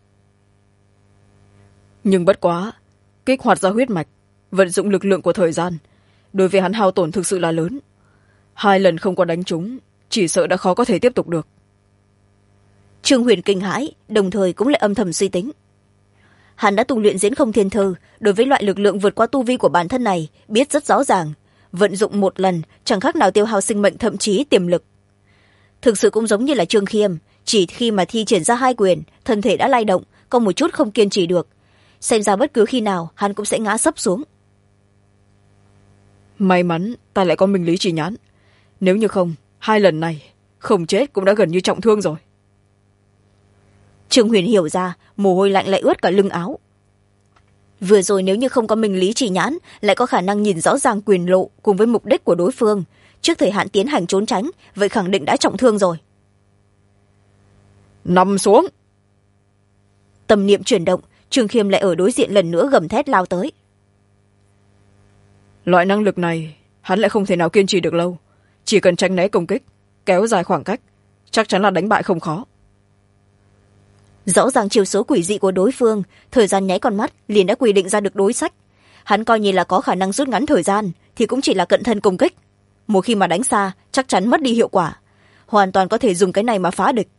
Speaker 2: Nhưng bất quá, kích hoạt ra huyết mạch, vận dụng lực lượng của thời gian, đối với hắn hao tổn thực sự là lớn. 2 lần không có đánh trúng, chỉ sợ đã khó có thể tiếp tục được.
Speaker 1: Trương Huyền kinh hãi, đồng thời cũng lại âm thầm suy tính. Hắn đã tu luyện Diễn Không Thiên Thư, đối với loại lực lượng vượt qua tu vi của bản thân này biết rất rõ ràng, vận dụng một lần chẳng khác nào tiêu hao sinh mệnh, thậm chí tiềm lực. Thực sự cũng giống như là Trương Khiêm, chỉ khi mà thi triển ra 2 quyền, thân thể đã lay động, có một chút không kiên trì được, xem ra bất cứ khi nào hắn cũng sẽ ngã sấp xuống.
Speaker 2: May mắn ta lại có minh lý chỉ nhãn, nếu như không 2 lần này không chết cũng đã gần như trọng thương rồi.
Speaker 1: Trương Huyền hiểu ra, mồ hôi lạnh lại ướt cả lưng áo. Vừa rồi nếu như không có minh lý chỉ nhãn, lại có khả năng nhìn rõ ràng quyền lộ cùng với mục đích của đối phương, trước thời hạn tiến hành trốn tránh, vậy khẳng định đã trọng thương rồi.
Speaker 2: Nằm xuống.
Speaker 1: Tâm niệm chuyển động, Trương Khiêm lại ở đối diện lần nữa gầm thét lao tới.
Speaker 2: Loại năng lực này hắn lại không thể nào kiên trì được lâu, chỉ cần tránh né công kích, kéo dài khoảng cách, chắc chắn là đánh bại không khó.
Speaker 1: Rõ ràng chiều số quỷ dị của đối phương, thời gian nháy con mắt liền đã quy định ra được đối sách. Hắn coi như là có khả năng rút ngắn thời gian thì cũng chỉ là cận thân công kích, một khi mà đánh xa chắc chắn mất đi hiệu quả, hoàn toàn có thể dùng cái này mà phá địch.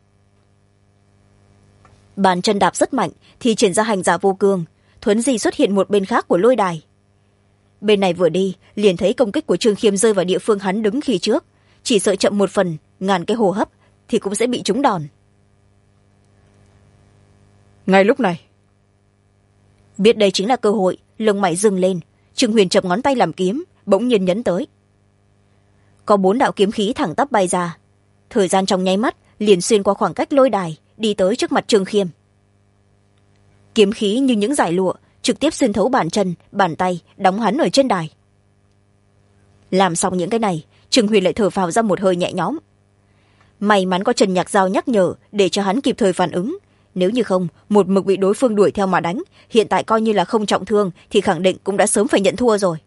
Speaker 1: Bàn chân đạp rất mạnh thì triển ra hành giả vô cương, thuấn di xuất hiện một bên khác của lôi đài. Bên này vừa đi liền thấy công kích của Trương Khiêm rơi vào địa phương hắn đứng khi trước, chỉ sợ chậm một phần ngàn cái hô hấp thì cũng sẽ bị trúng đòn.
Speaker 2: Ngay lúc này,
Speaker 1: biết đây chính là cơ hội, lông mày dừng lên, Trương Huyền chập ngón tay làm kiếm, bỗng nhiên nhấn tới. Có 4 đạo kiếm khí thẳng tắp bay ra, thời gian trong nháy mắt liền xuyên qua khoảng cách lôi đài, đi tới trước mặt Trương Khiêm. Kiếm khí như những dải lụa trực tiếp xuyên thấu bàn chân, bàn tay, đóng hắn ở trên đài. Làm xong những cái này, Trương Huyền lại thở phào ra một hơi nhẹ nhõm. May mắn có Trần Nhạc Giao nhắc nhở để cho hắn kịp thời phản ứng, nếu như không một mực bị đối phương đuổi theo mà đánh, hiện tại coi như là không trọng thương thì khẳng định cũng đã sớm phải nhận thua rồi.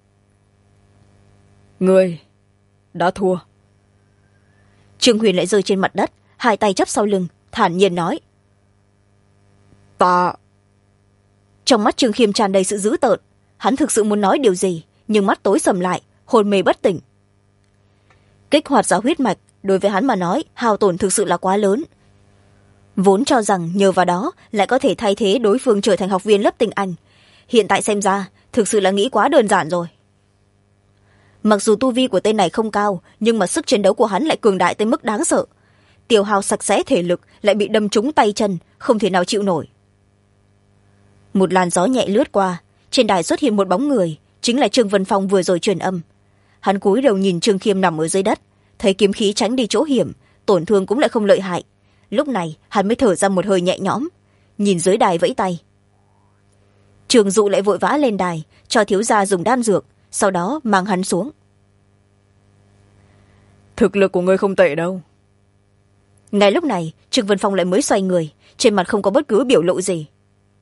Speaker 2: Ngươi đã thua.
Speaker 1: Trương Huyền lại rơi trên mặt đất, 2 tay chắp sau lưng, thản nhiên nói.
Speaker 2: ta.
Speaker 1: Trong mắt Trương Khiêm tràn đầy sự dữ tợn. Hắn thực sự muốn nói điều gì, nhưng mắt tối sầm lại, hôn mê bất tỉnh. Kích hoạt ra huyết mạch, đối với hắn mà nói, hao tổn thực sự là quá lớn. Vốn cho rằng nhờ vào đó lại có thể thay thế đối phương trở thành học viên lớp tinh anh. Hiện tại xem ra, thực sự là nghĩ quá đơn giản rồi. Mặc dù tu vi của tên này không cao, nhưng mà sức chiến đấu của hắn lại cường đại tới mức đáng sợ. Tiêu hao sạch sẽ thể lực, lại bị đâm trúng tay chân, không thể nào chịu nổi. Một làn gió nhẹ lướt qua, trên đài xuất hiện một bóng người, chính là Trương Vân Phong vừa rồi truyền âm. Hắn cúi đầu nhìn Trương Khiêm nằm ở dưới đất, thấy kiếm khí tránh đi chỗ hiểm, tổn thương cũng lại không lợi hại. Lúc này hắn mới thở ra một hơi nhẹ nhõm, nhìn dưới đài vẫy tay. Trường Dụ lại vội vã lên đài, cho thiếu gia dùng đan dược, sau đó mang hắn xuống.
Speaker 2: Thực lực của ngươi không tệ đâu.
Speaker 1: Ngay lúc này Trương Vân Phong lại mới xoay người, trên mặt không có bất cứ biểu lộ gì.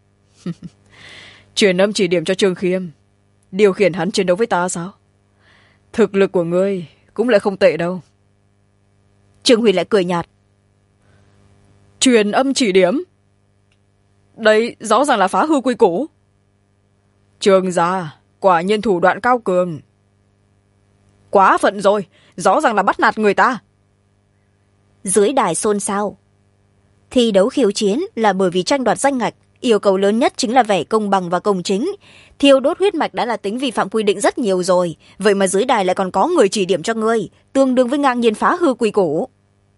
Speaker 2: Truyền âm chỉ điểm cho Trương Khiêm, điều khiển hắn chiến đấu với ta sao? Thực lực của ngươi cũng lại không tệ đâu.
Speaker 1: Trương Huy lại cười nhạt.
Speaker 2: Truyền âm chỉ điểm? Đây rõ ràng là phá hư quy củ. Trương gia quả nhiên thủ đoạn cao cường. Quá phận rồi, rõ ràng là bắt nạt người ta.
Speaker 1: Dưới đài xôn xao. Thi đấu khiêu chiến là bởi vì tranh đoạt danh ngạch, yêu cầu lớn nhất chính là vẻ công bằng và công chính. Thiêu đốt huyết mạch đã là tính vi phạm quy định rất nhiều rồi, vậy mà dưới đài lại còn có người chỉ điểm cho ngươi, tương đương với ngang nhiên phá hư quy củ.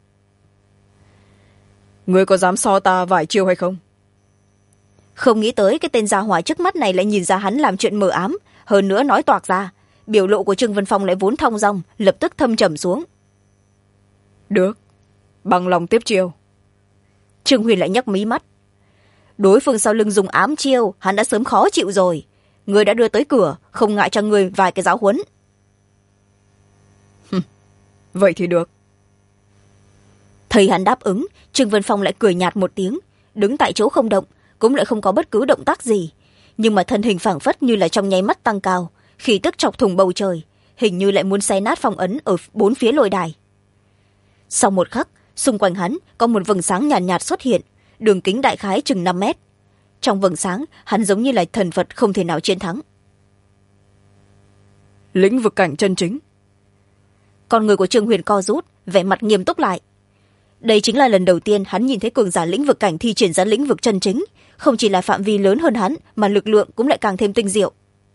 Speaker 2: Ngươi có dám so ta vài chiêu hay không?
Speaker 1: Không nghĩ tới cái tên gia hỏa trước mắt này lại nhìn ra hắn làm chuyện mờ ám, hơn nữa nói toạc ra. Biểu lộ của Trương Vân Phong lại vốn thong dong, lập tức thâm trầm xuống.
Speaker 2: Được, bằng lòng tiếp chiêu.
Speaker 1: Trương Huyền lại nhấc mí mắt. Đối phương sau lưng dùng ám chiêu, hắn đã sớm khó chịu rồi. Người đã đưa tới cửa, không ngại cho người vài cái giáo huấn.
Speaker 2: Vậy thì được.
Speaker 1: Thấy hắn đáp ứng, Trương Vân Phong lại cười nhạt một tiếng, đứng tại chỗ không động, cũng lại không có bất cứ động tác gì. Nhưng mà thân hình phảng phất như là trong nháy mắt tăng cao, khí tức chọc thủng bầu trời, hình như lại muốn xé nát phong ấn ở bốn phía lôi đài. Sau một khắc, xung quanh hắn có một vầng sáng nhàn nhạt xuất hiện, đường kính đại khái chừng 5 mét. Trong vầng sáng, hắn giống như là thần Phật không thể nào chiến thắng.
Speaker 2: Lĩnh vực cảnh chân chính.
Speaker 1: Con người của Trương Huyền co rút, vẻ mặt nghiêm túc lại. Đây chính là lần đầu tiên hắn nhìn thấy cường giả lĩnh vực cảnh thi triển ra lĩnh vực chân chính, không chỉ là phạm vi lớn hơn hắn, mà lực lượng cũng lại càng thêm tinh diệu.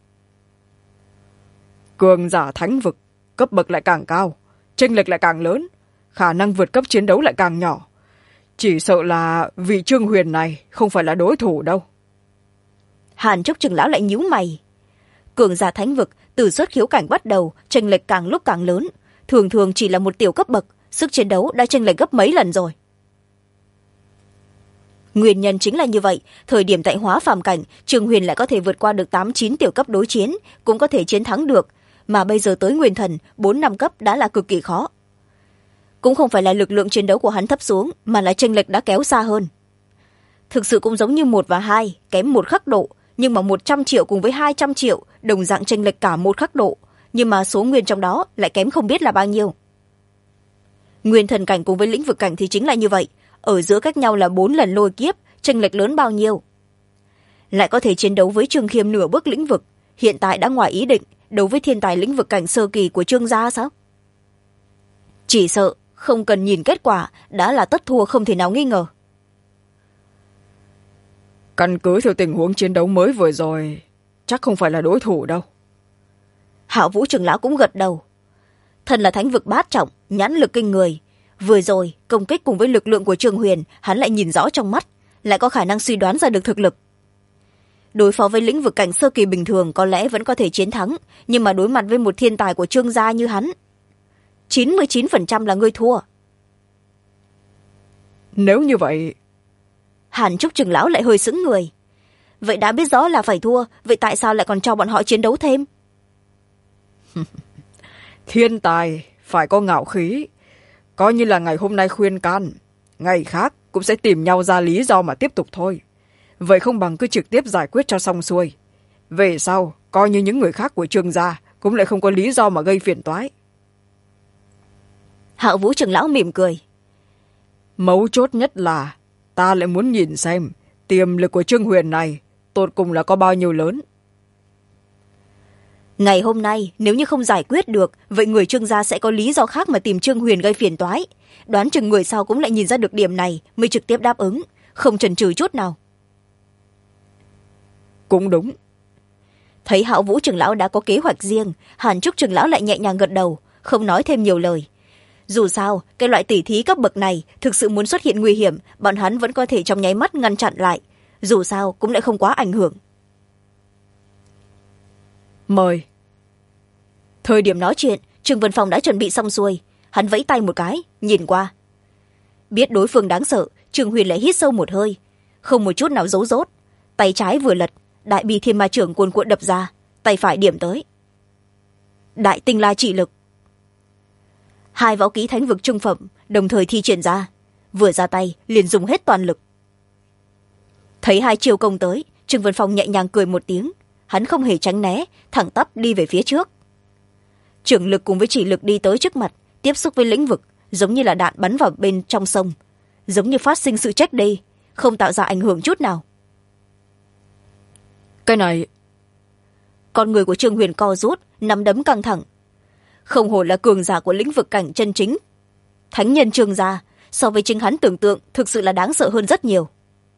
Speaker 2: Cường giả thánh vực, cấp bậc lại càng cao, chênh lệch lại càng lớn, khả năng vượt cấp chiến đấu lại càng nhỏ. Chỉ sợ là vị Trương Huyền này không phải là đối thủ đâu.
Speaker 1: Hàn Trúc trưởng lão lại nhíu mày. Cường giả thánh vực từ xuất khiếu cảnh bắt đầu, chênh lệch càng lúc càng lớn, thường thường chỉ là một tiểu cấp bậc, sức chiến đấu đã chênh lệch gấp mấy lần rồi. Nguyên nhân chính là như vậy, thời điểm tại hóa phàm cảnh, Trương Huyền lại có thể vượt qua được 8-9 tiểu cấp đối chiến, cũng có thể chiến thắng được, mà bây giờ tới nguyên thần 4-5 cấp đã là cực kỳ khó. Cũng không phải là lực lượng chiến đấu của hắn thấp xuống, mà là chênh lệch đã kéo xa hơn. Thực sự cũng giống như 1 và 2, kém 1 khắc độ, nhưng mà 100 triệu cùng với 200 triệu, đồng dạng chênh lệch cả 1 khắc độ, nhưng mà số nguyên trong đó lại kém không biết là bao nhiêu. Nguyên thần cảnh cùng với lĩnh vực cảnh thì chính là như vậy, ở giữa cách nhau là 4 lần lôi kiếp, chênh lệch lớn bao nhiêu. Lại có thể chiến đấu với Trương Khiêm nửa bước lĩnh vực, hiện tại đã ngoài ý định, đấu với thiên tài lĩnh vực cảnh sơ kỳ của Trương gia sao? Chỉ sợ, không cần nhìn kết quả, đã là tất thua không thể nào nghi ngờ.
Speaker 2: Căn cứ theo tình huống chiến đấu mới vừa rồi, chắc không phải là đối thủ đâu.
Speaker 1: Hạo Vũ trưởng lão cũng gật đầu. Thần là thánh vực bát trọng, nhãn lực kinh người. Vừa rồi, công kích cùng với lực lượng của Trương Huyền, hắn lại nhìn rõ trong mắt, lại có khả năng suy đoán ra được thực lực. Đối phó với lĩnh vực cảnh sơ kỳ bình thường có lẽ vẫn có thể chiến thắng, nhưng mà đối mặt với một thiên tài của Trương gia như hắn, 99% là người thua.
Speaker 2: Nếu như vậy...
Speaker 1: Hàn Trúc trưởng lão lại hơi sững người. Vậy đã biết rõ là phải thua, vậy tại sao lại còn cho bọn họ chiến đấu thêm?
Speaker 2: Thiên tài phải có ngạo khí, coi như là ngày hôm nay khuyên can, ngày khác cũng sẽ tìm nhau ra lý do mà tiếp tục thôi. Vậy không bằng cứ trực tiếp giải quyết cho xong xuôi. Về sau, coi như những người khác của Trương gia cũng lại không có lý do mà gây phiền toái.
Speaker 1: Hạo Vũ trưởng lão mỉm cười.
Speaker 2: Mấu chốt nhất là ta lại muốn nhìn xem tiềm lực của Trương Huyền này tột cùng là có bao nhiêu lớn.
Speaker 1: Ngày hôm nay nếu như không giải quyết được, vậy người Trương gia sẽ có lý do khác mà tìm Trương Huyền gây phiền toái. Đoán chừng người sau cũng lại nhìn ra được điểm này mới trực tiếp đáp ứng, không chần chừ chút nào.
Speaker 2: Cũng đúng.
Speaker 1: Thấy Hạo Vũ trưởng lão đã có kế hoạch riêng, Hàn Trúc trưởng lão lại nhẹ nhàng gật đầu, không nói thêm nhiều lời. Dù sao cái loại tỉ thí cấp bậc này thực sự muốn xuất hiện nguy hiểm, bọn hắn vẫn có thể trong nháy mắt ngăn chặn lại, dù sao cũng lại không quá ảnh hưởng.
Speaker 2: Mời.
Speaker 1: Thời điểm nói chuyện, Trương Vân Phong đã chuẩn bị xong xuôi. Hắn vẫy tay một cái, nhìn qua. Biết đối phương đáng sợ, Trương Huyền lại hít sâu một hơi, không một chút nào giấu dốt. Tay trái vừa lật, đại bi thiên ma trưởng cuồn cuộn đập ra, tay phải điểm tới. Đại tinh la trị lực. Hai võ kỹ thánh vực trung phẩm đồng thời thi triển ra, vừa ra tay liền dùng hết toàn lực. Thấy hai chiêu công tới, Trương Vân Phong nhẹ nhàng cười một tiếng, hắn không hề tránh né, thẳng tắp đi về phía trước. Trưởng lực cùng với chỉ lực đi tới trước mặt, tiếp xúc với lĩnh vực, giống như là đạn bắn vào bên trong sông, giống như phát sinh sự trách đi, không tạo ra ảnh hưởng chút nào.
Speaker 2: Cái này.
Speaker 1: Con người của Trương Huyền co rút, nắm đấm căng thẳng. Không hổ là cường giả của lĩnh vực cảnh chân chính. Thánh nhân Trương gia, so với chính hắn tưởng tượng thực sự là đáng sợ hơn rất nhiều.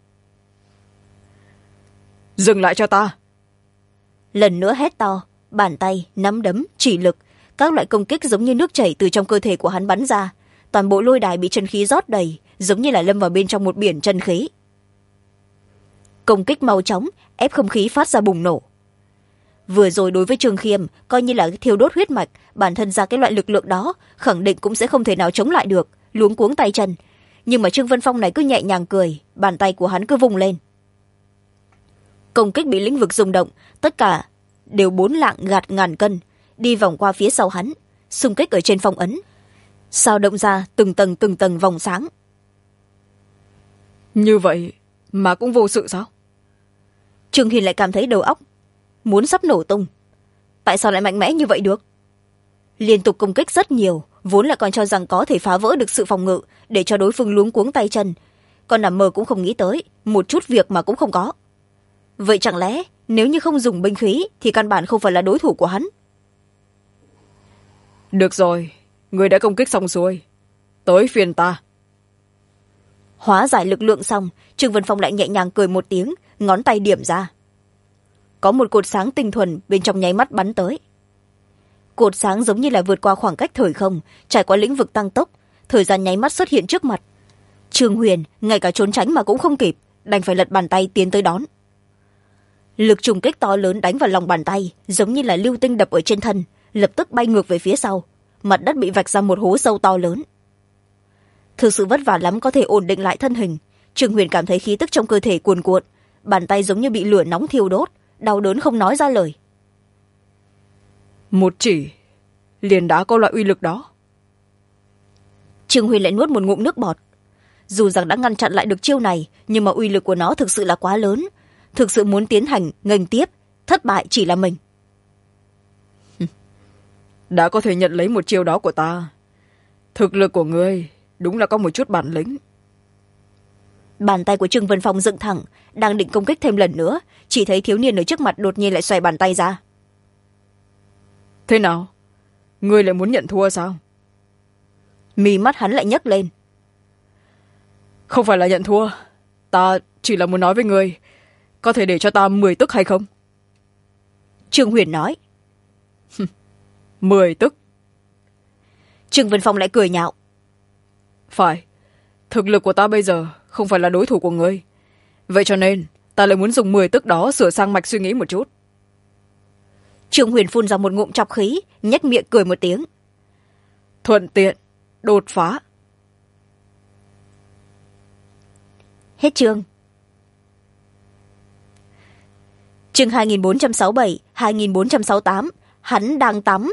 Speaker 2: Dừng lại cho ta.
Speaker 1: Lần nữa hét to, bàn tay, nắm đấm, chỉ lực, các loại công kích giống như nước chảy từ trong cơ thể của hắn bắn ra. Toàn bộ lôi đài bị chân khí rót đầy, giống như là lâm vào bên trong một biển chân khí. Công kích mau chóng, ép không khí phát ra bùng nổ. Vừa rồi đối với Trương Khiêm coi như là thiêu đốt huyết mạch, bản thân ra cái loại lực lượng đó khẳng định cũng sẽ không thể nào chống lại được, luống cuống tay chân. Nhưng mà Trương Vân Phong này cứ nhẹ nhàng cười, bàn tay của hắn cứ vung lên. Công kích bị lĩnh vực rung động, tất cả đều 4 lạng gạt ngàn cân, đi vòng qua phía sau hắn, xung kích ở trên phong ấn, sao động ra từng tầng vòng sáng.
Speaker 2: Như vậy mà cũng vô sự sao?
Speaker 1: Trương Hiền lại cảm thấy đầu óc muốn sắp nổ tung. Tại sao lại mạnh mẽ như vậy được? Liên tục công kích rất nhiều, vốn là còn cho rằng có thể phá vỡ được sự phòng ngự, để cho đối phương luống cuống tay chân, còn nằm mơ cũng không nghĩ tới một chút việc mà cũng không có. Vậy chẳng lẽ nếu như không dùng binh khí thì căn bản không phải là đối thủ của hắn?
Speaker 2: Được rồi, người đã công kích xong xuôi, tới phiền ta.
Speaker 1: Hóa giải lực lượng xong, Trương Vân Phong lại nhẹ nhàng cười một tiếng, ngón tay điểm ra. Có một cột sáng tinh thuần bên trong nháy mắt bắn tới. Cột sáng giống như là vượt qua khoảng cách thời không, trải qua lĩnh vực tăng tốc, thời gian nháy mắt xuất hiện trước mặt. Trương Huyền ngay cả trốn tránh mà cũng không kịp, đành phải lật bàn tay tiến tới đón. Lực trùng kích to lớn đánh vào lòng bàn tay, giống như là lưu tinh đập ở trên thân, lập tức bay ngược về phía sau, mặt đất bị vạch ra một hố sâu to lớn. Thực sự vất vả lắm có thể ổn định lại thân hình. Trương Huyền cảm thấy khí tức trong cơ thể cuồn cuộn, bàn tay giống như bị lửa nóng thiêu đốt, đau đớn không nói ra lời.
Speaker 2: Một chỉ liền đã có loại uy lực đó.
Speaker 1: Trương Huyền lại nuốt một ngụm nước bọt. Dù rằng đã ngăn chặn lại được chiêu này, nhưng mà uy lực của nó thực sự là quá lớn, thực sự muốn tiến hành nghênh tiếp, thất bại chỉ là mình.
Speaker 2: Đã có thể nhận lấy một chiêu đó của ta, thực lực của ngươi đúng là có một chút bản lĩnh.
Speaker 1: Bàn tay của Trương Vân Phong dựng thẳng, đang định công kích thêm lần nữa, chỉ thấy thiếu niên ở trước mặt đột nhiên lại xoay bàn tay ra.
Speaker 2: Thế nào, ngươi lại muốn nhận thua sao?
Speaker 1: Mí mắt hắn lại nhấc lên.
Speaker 2: Không phải là nhận thua, ta chỉ là muốn nói với ngươi, có thể để cho ta 10 tức hay không?
Speaker 1: Trương Huyền nói.
Speaker 2: 10 tức.
Speaker 1: Trương Vân Phong lại cười nhạo.
Speaker 2: Phải, thực lực của ta bây giờ không phải là đối thủ của ngươi, vậy cho nên ta lại muốn dùng 10 tức đó sửa sang mạch suy nghĩ một chút.
Speaker 1: Trương Huyền phun ra một ngụm trọc khí, nhếch miệng cười một tiếng.
Speaker 2: Thuận tiện đột phá.
Speaker 1: Hết chương. Chương 2467, 2468, hắn đang tắm.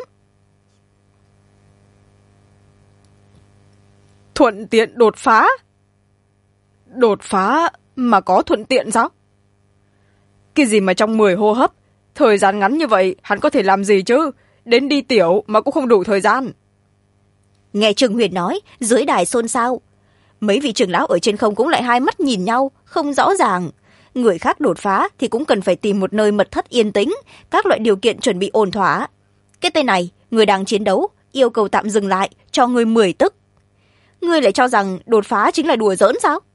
Speaker 2: Thuận tiện đột phá? Đột phá mà có thuận tiện sao? Cái gì mà trong 10 hô hấp, thời gian ngắn như vậy hắn có thể làm gì chứ? Đến đi tiểu mà cũng không đủ thời gian.
Speaker 1: Nghe Trương Huyền nói, dưới đài xôn xao. Mấy vị trưởng lão ở trên không cũng lại hai mắt nhìn nhau, không rõ ràng. người khác đột phá thì cũng cần phải tìm một nơi mật thất yên tĩnh, các loại điều kiện chuẩn bị ổn thỏa. Cái tên này, người đang chiến đấu, yêu cầu tạm dừng lại, cho ngươi 10 tức. Ngươi lại cho rằng đột phá chính là đùa giỡn sao?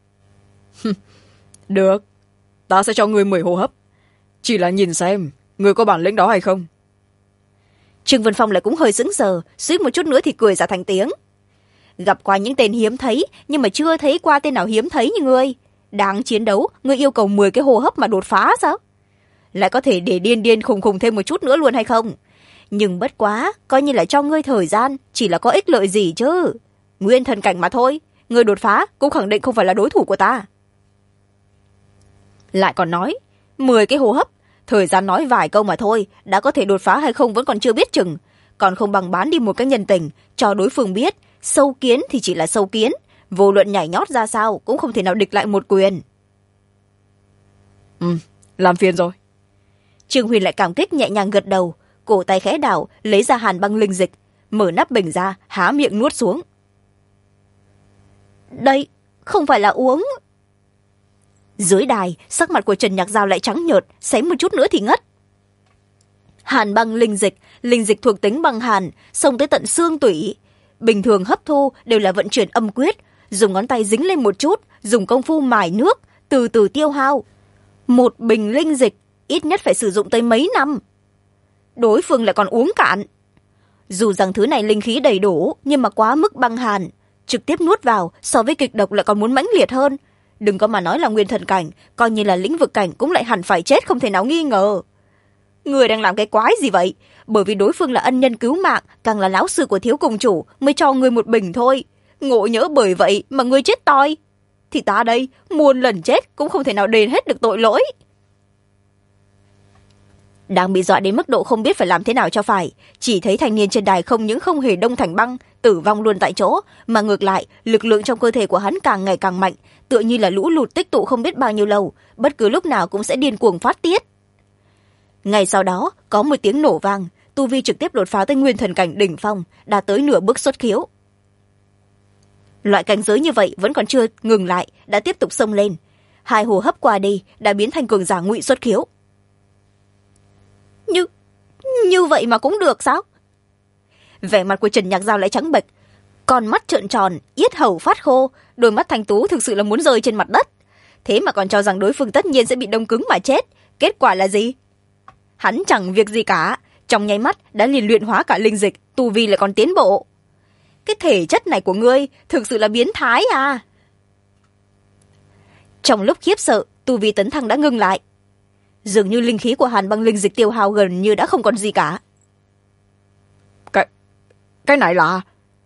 Speaker 2: Được, ta sẽ cho ngươi 10 hô hấp. Chỉ là nhìn xem, ngươi có bản lĩnh đó hay không?
Speaker 1: Trương Vân Phong lại cũng hơi sững sờ, suýt một chút nữa thì cười ra thành tiếng. Gặp qua những tên hiếm thấy, nhưng mà chưa thấy qua tên nào hiếm thấy như ngươi. Đang chiến đấu, ngươi yêu cầu 10 cái hô hấp mà đột phá sao? Lại có thể để điên điên khùng khùng thêm một chút nữa luôn hay không? Nhưng bất quá, coi như là cho ngươi thời gian, chỉ là có ích lợi gì chứ. Nguyên thần cảnh mà thôi, ngươi đột phá cũng khẳng định không phải là đối thủ của ta. Lại còn nói, 10 cái hô hấp, thời gian nói vài câu mà thôi, đã có thể đột phá hay không vẫn còn chưa biết chừng. Còn không bằng bán đi một cái nhân tình, cho đối phương biết, sâu kiến thì chỉ là sâu kiến, vô luận nhảy nhót ra sao cũng không thể nào địch lại một quyền.
Speaker 2: Làm phiền rồi.
Speaker 1: Trương Huyền lại cảm kích nhẹ nhàng gật đầu, cổ tay khẽ đảo, lấy ra hàn băng linh dịch, mở nắp bình ra, há miệng nuốt xuống. Đây, không phải là uống. Dưới đài, sắc mặt của Trần Nhạc Giao lại trắng nhợt, xém một chút nữa thì ngất. Hàn băng linh dịch thuộc tính băng hàn, xông tới tận xương tủy. Bình thường hấp thu đều là vận chuyển âm quyết, dùng ngón tay dính lên một chút, dùng công phu mài nước, từ từ tiêu hao. Một bình linh dịch, ít nhất phải sử dụng tới mấy năm. Đối phương lại còn uống cạn. Dù rằng thứ này linh khí đầy đủ, nhưng mà quá mức băng hàn, trực tiếp nuốt vào so với kịch độc lại còn muốn mãnh liệt hơn. Đừng có mà nói là nguyên thần cảnh, coi như là lĩnh vực cảnh cũng lại hẳn phải chết không thể nào nghi ngờ. Người đang làm cái quái gì vậy? Bởi vì đối phương là ân nhân cứu mạng, càng là lão sư của thiếu cùng chủ, mới cho người một bình thôi. Ngộ nhỡ bởi vậy mà người chết toi. Thì ta đây, muôn lần chết cũng không thể nào đền hết được tội lỗi. Đang bị dọa đến mức độ không biết phải làm thế nào cho phải, chỉ thấy thanh niên trên đài không những không hề đông thành băng, tử vong luôn tại chỗ, mà ngược lại, lực lượng trong cơ thể của hắn càng ngày càng mạnh, tựa như là lũ lụt tích tụ không biết bao nhiêu lâu, bất cứ lúc nào cũng sẽ điên cuồng phát tiết. Ngay sau đó, có một tiếng nổ vang, tu vi trực tiếp đột phá tới nguyên thần cảnh đỉnh phong, đạt tới nửa bước xuất khiếu. Loại cảnh giới như vậy vẫn còn chưa ngừng lại, đã tiếp tục xông lên. 2 hô hấp qua đi, đã biến thành cường giả ngụy xuất khiếu. Như vậy mà cũng được sao? Vẻ mặt của Trần Nhạc Giao lại trắng bệch, con mắt trợn tròn, yết hầu phát khô, đôi mắt thanh tú thực sự là muốn rơi trên mặt đất. Thế mà còn cho rằng đối phương tất nhiên sẽ bị đông cứng mà chết. Kết quả là gì? Hắn chẳng việc gì cả, trong nháy mắt đã liền luyện hóa cả linh dịch, tu vi lại còn tiến bộ. Cái thể chất này của ngươi thực sự là biến thái à? Trong lúc khiếp sợ, tu vi tấn thăng đã ngưng lại. Dường như linh khí của hàn băng linh dịch tiêu hao gần như đã không còn gì cả.
Speaker 2: Cái này là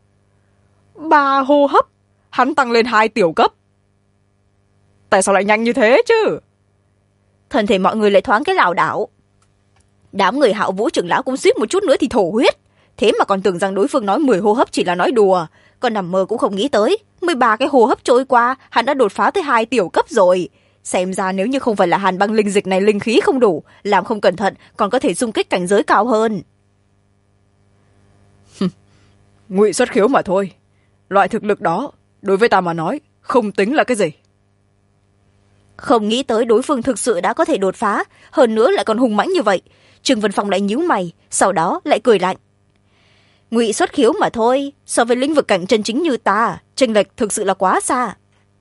Speaker 2: 3 hô hấp, hắn tăng lên 2 tiểu cấp. Tại sao lại nhanh như thế chứ?
Speaker 1: Thân thể mọi người lại thoáng cái lảo đảo. Đám người Hạo Vũ trưởng lão cũng suýt một chút nữa thì thổ huyết. Thế mà còn tưởng rằng đối phương nói 10 hô hấp chỉ là nói đùa. Còn nằm mơ cũng không nghĩ tới 13 cái hô hấp trôi qua, hắn đã đột phá tới 2 tiểu cấp rồi. Xem ra nếu như không phải là hàn băng linh dịch này linh khí không đủ, làm không cẩn thận còn có thể xung kích cảnh giới cao hơn.
Speaker 2: Ngụy xuất khiếu mà thôi. Loại thực lực đó, đối với ta mà nói, không tính là cái gì.
Speaker 1: Không nghĩ tới đối phương thực sự đã có thể đột phá, hơn nữa lại còn hùng mãnh như vậy. Trương Vân Phong lại nhíu mày, sau đó lại cười lạnh. Ngụy xuất khiếu mà thôi, so với lĩnh vực cảnh chân chính như ta, chênh lệch thực sự là quá xa.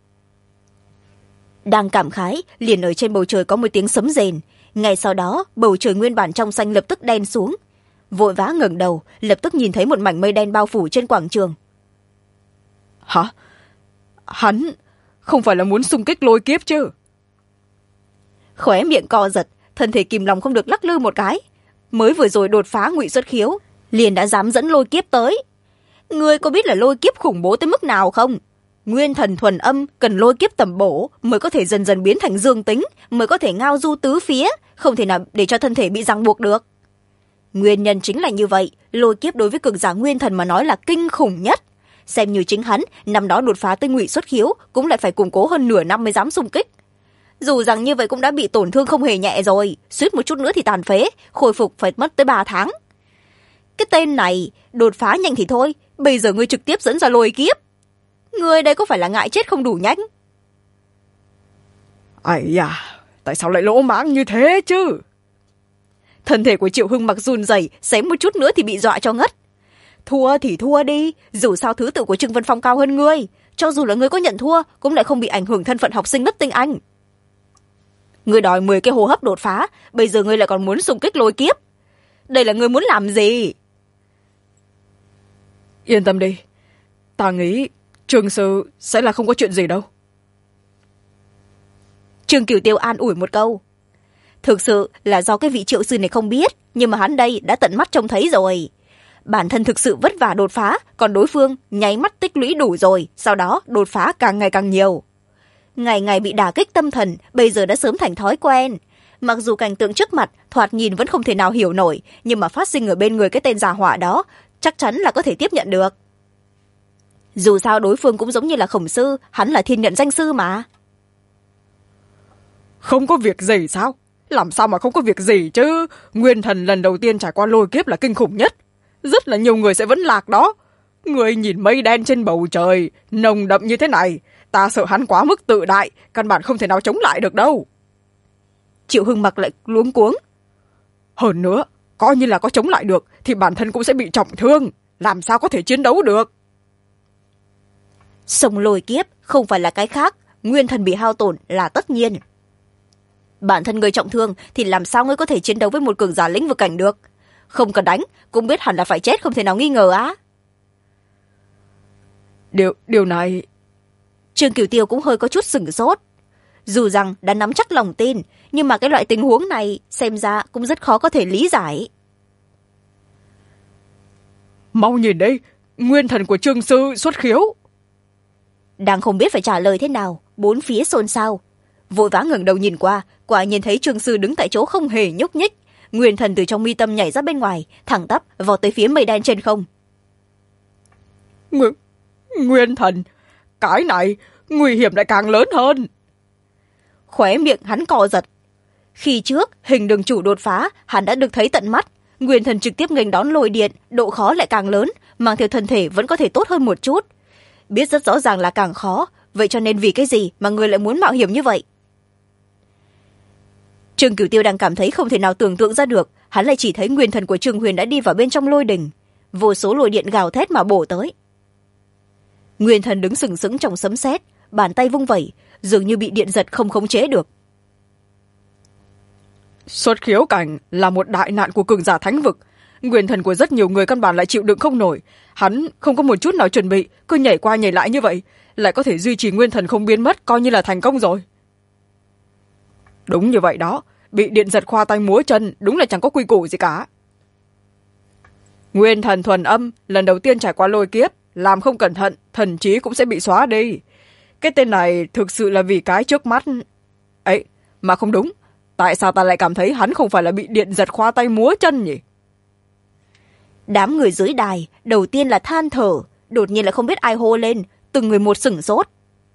Speaker 1: Đang cảm khái, liền ở trên bầu trời có một tiếng sấm rền. Ngay sau đó, bầu trời nguyên bản trong xanh lập tức đen xuống. Vội vã ngẩng đầu, lập tức nhìn thấy một mảnh mây đen bao phủ trên quảng trường.
Speaker 2: Hả? Hắn không phải là muốn xung kích lôi kiếp chứ?
Speaker 1: Khóe miệng co giật, thân thể kìm lòng không được lắc lư một cái. Mới vừa rồi đột phá ngụy xuất khiếu, liền đã dám dẫn lôi kiếp tới. Ngươi có biết là lôi kiếp khủng bố tới mức nào không? Nguyên thần thuần âm cần lôi kiếp tầm bổ mới có thể dần dần biến thành dương tính, mới có thể ngao du tứ phía, không thể nào để cho thân thể bị ràng buộc được. Nguyên nhân chính là như vậy, lôi kiếp đối với cường giả nguyên thần mà nói là kinh khủng nhất. Xem như chính hắn, năm đó đột phá tới ngụy xuất khiếu, cũng lại phải củng cố hơn nửa năm mới dám xung kích. Dù rằng như vậy cũng đã bị tổn thương không hề nhẹ rồi, suýt một chút nữa thì tàn phế, khôi phục phải mất tới 3 tháng. Cái tên này, đột phá nhanh thì thôi, bây giờ ngươi trực tiếp dẫn ra lôi kiếp. Ngươi đây có phải là ngại chết không đủ nhanh?
Speaker 2: Ây da, tại sao lại lỗ mãng như thế chứ?
Speaker 1: Thân thể của Triệu Hưng Mặc run rẩy, xém một chút nữa thì bị dọa cho ngất. Thua thì thua đi, dù sao thứ tự của Trương Vân Phong cao hơn ngươi. Cho dù là ngươi có nhận thua, cũng lại không bị ảnh hưởng thân phận học sinh đất tinh Anh. Ngươi đòi 10 cái hô hấp đột phá, bây giờ ngươi lại còn muốn xung kích lôi kiếp. Đây là ngươi muốn làm gì?
Speaker 2: Yên tâm đi, ta nghĩ Trương sư sẽ là không có chuyện gì đâu.
Speaker 1: Trương Cửu Tiêu an ủi một câu. Thực sự là do cái vị Triệu sư này không biết, nhưng mà hắn đây đã tận mắt trông thấy rồi. Bản thân thực sự vất vả đột phá, còn đối phương nháy mắt tích lũy đủ rồi, sau đó đột phá càng ngày càng nhiều. Ngày ngày bị đả kích tâm thần, bây giờ đã sớm thành thói quen. Mặc dù cảnh tượng trước mặt thoạt nhìn vẫn không thể nào hiểu nổi, nhưng mà phát sinh ở bên người cái tên già hỏa đó chắc chắn là có thể tiếp nhận được. Dù sao đối phương cũng giống như là Khổng sư, hắn là thiên nhận danh sư mà.
Speaker 2: Không có việc gì sao? Làm sao mà không có việc gì chứ? Nguyên thần lần đầu tiên trải qua lôi kiếp là kinh khủng nhất. Rất là nhiều người sẽ vẫn lạc đó. Người nhìn mây đen trên bầu trời, nồng đậm như thế này. Ta sợ hắn quá mức tự đại, căn bản không thể nào chống lại được đâu.
Speaker 1: Triệu Hưng Mặc lại luống cuống.
Speaker 2: Hơn nữa, coi như là có chống lại được, thì bản thân cũng sẽ bị trọng thương. Làm sao có thể chiến đấu được?
Speaker 1: Sông lôi kiếp không phải là cái khác, nguyên thần bị hao tổn là tất nhiên. Bản thân người trọng thương thì làm sao ngươi có thể chiến đấu với một cường giả lĩnh vực cảnh được? Không cần đánh, cũng biết hẳn là phải chết không thể nào nghi ngờ á.
Speaker 2: Điều này...
Speaker 1: Trương Cửu Tiêu cũng hơi có chút sửng sốt. Dù rằng đã nắm chắc lòng tin, nhưng mà cái loại tình huống này xem ra cũng rất khó có thể lý giải.
Speaker 2: Mau nhìn đây, nguyên thần của Trương sư xuất khiếu.
Speaker 1: Đang không biết phải trả lời thế nào, bốn phía xôn xao. Vội vã ngẩng đầu nhìn qua, quả nhìn thấy Trương sư đứng tại chỗ không hề nhúc nhích. Nguyên thần từ trong mi tâm nhảy ra bên ngoài, thẳng tắp vọt tới phía mây đen trên không.
Speaker 2: Nguyên thần, cái này nguy hiểm lại càng lớn hơn.
Speaker 1: Khóe miệng hắn co giật. Khi trước hình đường chủ đột phá, hắn đã được thấy tận mắt. Nguyên thần trực tiếp nghênh đón lôi điện, độ khó lại càng lớn, mang theo thân thể vẫn có thể tốt hơn một chút. Biết rất rõ ràng là càng khó, vậy cho nên vì cái gì mà người lại muốn mạo hiểm như vậy? Trương Cửu Tiêu đang cảm thấy không thể nào tưởng tượng ra được, hắn lại chỉ thấy nguyên thần của Trương Huyền đã đi vào bên trong lôi đình, vô số lôi điện gào thét mà bổ tới. Nguyên thần đứng sừng sững trong sấm sét, bàn tay vung vẩy, dường như bị điện giật không khống chế được.
Speaker 2: Xuất khiếu cảnh là một đại nạn của cường giả thánh vực. Nguyên thần của rất nhiều người căn bản lại chịu đựng không nổi. Hắn không có một chút nào chuẩn bị, cứ nhảy qua nhảy lại như vậy, lại có thể duy trì nguyên thần không biến mất, coi như là thành công rồi. Đúng như vậy đó, bị điện giật khoa tay múa chân, đúng là chẳng có quy củ gì cả. Nguyên thần thuần âm, lần đầu tiên trải qua lôi kiếp, làm không cẩn thận, thần trí cũng sẽ bị xóa đi. Cái tên này thực sự là vì cái trước mắt. Ấy, mà không đúng, tại sao ta lại cảm thấy hắn không phải là bị điện giật khoa tay múa chân nhỉ?
Speaker 1: Đám người dưới đài, đầu tiên là than thở, đột nhiên là không biết ai hô lên, từng người một sửng sốt.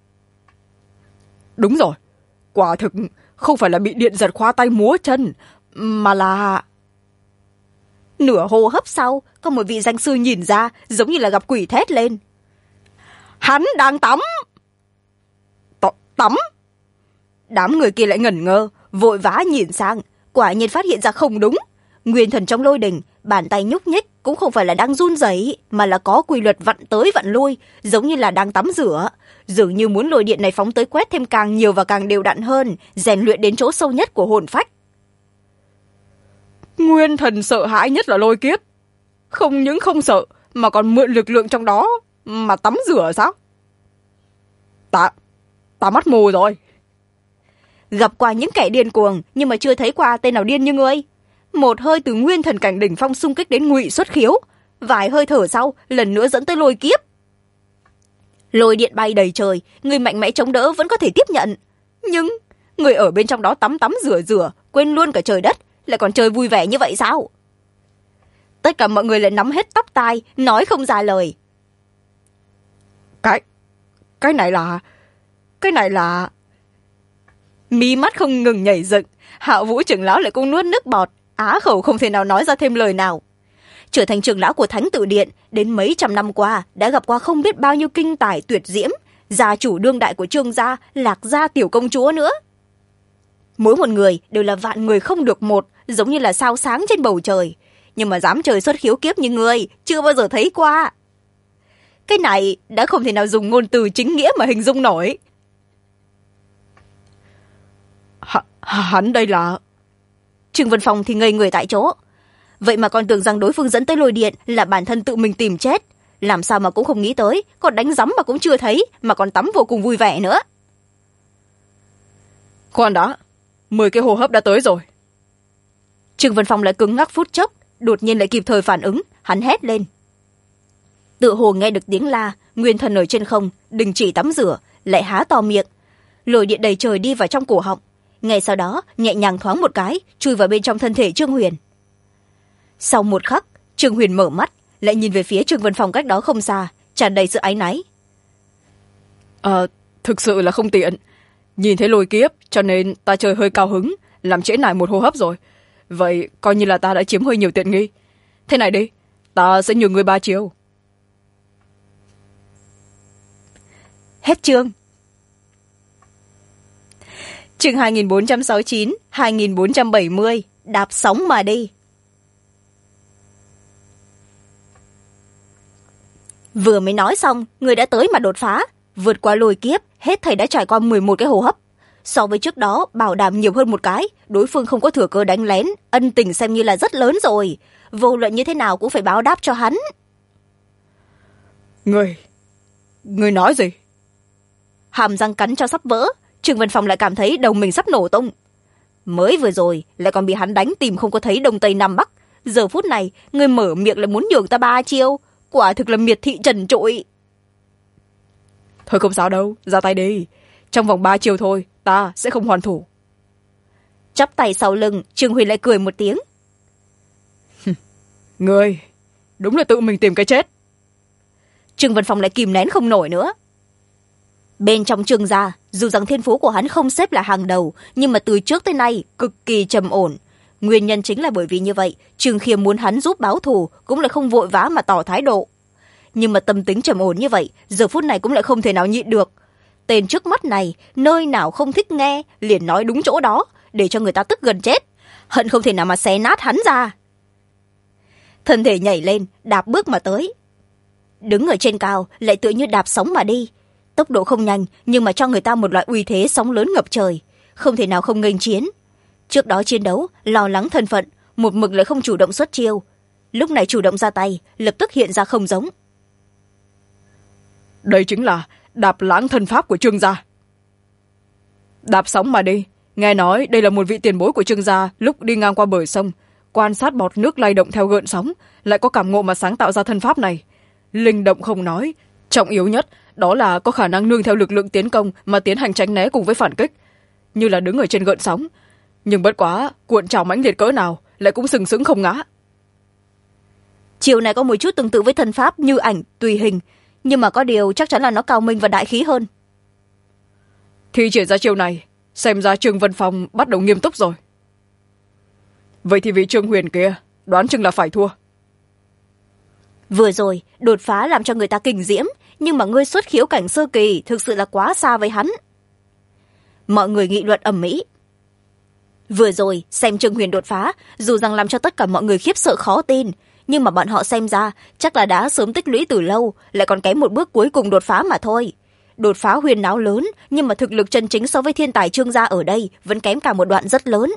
Speaker 2: Đúng rồi, quả thực không phải là bị điện giật khoa tay múa chân, mà là...
Speaker 1: Nửa hô hấp sau, có một vị danh sư nhìn ra, giống như là gặp quỷ thét lên. Hắn đang tắm!
Speaker 2: Tắm?
Speaker 1: Đám người kia lại ngẩn ngơ, vội vã nhìn sang, quả nhiên phát hiện ra không đúng. Nguyên thần trong lôi đình, bàn tay nhúc nhích cũng không phải là đang run rẩy, mà là có quy luật vặn tới vặn lui, giống như là đang tắm rửa. Dường như muốn lôi điện này phóng tới quét thêm càng nhiều và càng đều đặn hơn, rèn luyện đến chỗ sâu nhất của hồn phách.
Speaker 2: Nguyên thần sợ hãi nhất là lôi kiếp. Không những không sợ, mà còn mượn lực lượng trong đó mà tắm rửa sao? Ta mắt mù rồi.
Speaker 1: Gặp qua những kẻ điên cuồng, nhưng mà chưa thấy qua tên nào điên như ngươi. Một hơi từ nguyên thần cảnh đỉnh phong xung kích đến ngụy xuất khiếu, vài hơi thở sau lần nữa dẫn tới lôi kiếp. Lôi điện bay đầy trời, người mạnh mẽ chống đỡ vẫn có thể tiếp nhận, nhưng người ở bên trong đó tắm rửa quên luôn cả trời đất, lại còn chơi vui vẻ như vậy sao? Tất cả mọi người lại nắm hết tóc tai, nói không ra lời.
Speaker 2: Cái này là...
Speaker 1: Mí mắt không ngừng nhảy dựng, Hạ Vũ trưởng lão lại cũng nuốt nước bọt, á khẩu không thể nào nói ra thêm lời nào. Trở thành trưởng lão của Thánh Tử Điện, đến mấy trăm năm qua đã gặp qua không biết bao nhiêu kinh tài tuyệt diễm, gia chủ đương đại của Trương gia, Lạc gia tiểu công chúa nữa. mỗi một người đều là vạn người không được một, giống như là sao sáng trên bầu trời, nhưng mà dám trời xuất khiếu kiếp như ngươi chưa bao giờ thấy qua. Cái này đã không thể nào dùng ngôn từ chính nghĩa mà hình dung nổi.
Speaker 2: Hắn đây là...
Speaker 1: Trương Vân Phong thì ngây người tại chỗ. Vậy mà còn tưởng rằng đối phương dẫn tới lôi điện là bản thân tự mình tìm chết. Làm sao mà cũng không nghĩ tới, còn đánh giấm mà cũng chưa thấy, mà còn tắm vô cùng vui vẻ nữa.
Speaker 2: Khoan đã, 10 cái hô hấp đã tới rồi.
Speaker 1: Trương Vân Phong lại cứng ngắc phút chốc, đột nhiên lại kịp thời phản ứng, hắn hét lên. Tựa hồ nghe được tiếng la, nguyên thần ở trên không đình chỉ tắm rửa, lại há to miệng, lôi điện đầy trời đi vào trong cổ họng. Ngay sau đó nhẹ nhàng thoáng một cái chui vào bên trong thân thể Trương Huyền. Sau một khắc, Trương Huyền mở mắt, lại nhìn về phía Trương Vân Phong cách đó không xa, tràn đầy sự áy náy.
Speaker 2: Thực sự là không tiện, nhìn thấy lôi kiếp cho nên ta chơi hơi cao hứng, làm trễ nải một hô hấp rồi. Vậy coi như là ta đã chiếm hơi nhiều tiện nghi. Thế này đi, ta sẽ nhường ngươi 3 chiêu.
Speaker 1: Hết chương. Chương 2469, 2470, đạp sóng mà đi. Vừa mới nói xong, người đã tới mà đột phá, vượt qua lôi kiếp, hết thảy đã trải qua 11 cái hô hấp. So với trước đó, bảo đảm nhiều hơn một cái, đối phương không có thừa cơ đánh lén, ân tình xem như là rất lớn rồi. Vô luận như thế nào cũng phải báo đáp cho hắn.
Speaker 2: Ngươi nói gì?
Speaker 1: Hàm răng cắn cho sắp vỡ, Trương Vân Phong lại cảm thấy đầu mình sắp nổ tung. Mới vừa rồi lại còn bị hắn đánh tìm không có thấy đông tây nam bắc, giờ phút này người mở miệng lại muốn nhường ta 3 chiêu, quả thực là miệt thị trần trụi.
Speaker 2: Thôi không sao đâu, ra tay đi, trong vòng 3 chiêu thôi, ta sẽ không hoàn thủ.
Speaker 1: Chắp tay sau lưng, Trương Huyền lại cười một tiếng.
Speaker 2: Ngươi đúng là tự mình tìm cái chết.
Speaker 1: Trương Vân Phong lại kìm nén không nổi nữa. Bên trong Trương gia, dù rằng thiên phú của hắn không xếp là hàng đầu, nhưng mà từ trước tới nay cực kỳ trầm ổn. Nguyên nhân chính là bởi vì như vậy, Trương Khiêm muốn hắn giúp báo thù cũng là không vội vã mà tỏ thái độ. Nhưng mà tâm tính trầm ổn như vậy, giờ phút này cũng lại không thể nào nhịn được. Tên trước mắt này, nơi nào không thích nghe, liền nói đúng chỗ đó, để cho người ta tức gần chết. Hận không thể nào mà xé nát hắn ra. Thân thể nhảy lên, đạp bước mà tới. Đứng ở trên cao, lại tựa như đạp sóng mà đi. Tốc độ không nhanh, nhưng mà cho người ta một loại uy thế sóng lớn ngập trời. Không thể nào không nghênh chiến. Trước đó chiến đấu, lo lắng thân phận, một mực lại không chủ động xuất chiêu. Lúc này chủ động ra tay, lập tức hiện ra không giống.
Speaker 2: Đây chính là đạp lãng thân pháp của Trương gia. Đạp sóng mà đi, nghe nói đây là một vị tiền bối của Trương gia lúc đi ngang qua bờ sông, quan sát bọt nước lay động theo gợn sóng, lại có cảm ngộ mà sáng tạo ra thân pháp này. Linh động không nói, trọng yếu nhất đó là có khả năng nương theo lực lượng tiến công mà tiến hành tránh né cùng với phản kích, như là đứng ở trên gợn sóng. Nhưng bất quá, cuộn trào mãnh liệt cỡ nào lại cũng sừng sững không ngã.
Speaker 1: Chiều này có một chút tương tự với thân pháp như ảnh tùy hình, nhưng mà có điều chắc chắn là nó cao minh và đại khí hơn.
Speaker 2: Thi triển ra chiều này, xem ra Trương Vân Phong bắt đầu nghiêm túc rồi. Vậy thì vị Trương Huyền kia đoán chừng là phải thua.
Speaker 1: Vừa rồi đột phá làm cho người ta kinh diễm, nhưng mà ngươi xuất khiếu cảnh sơ kỳ thực sự là quá xa với hắn. Mọi người nghị luận ầm ĩ. Vừa rồi xem Trương Huyền đột phá, dù rằng làm cho tất cả mọi người khiếp sợ khó tin, nhưng mà bọn họ xem ra chắc là đã sớm tích lũy từ lâu, lại còn kém một bước cuối cùng đột phá mà thôi. Đột phá huyền náo lớn, nhưng mà thực lực chân chính so với thiên tài Trương gia ở đây vẫn kém cả một đoạn rất lớn.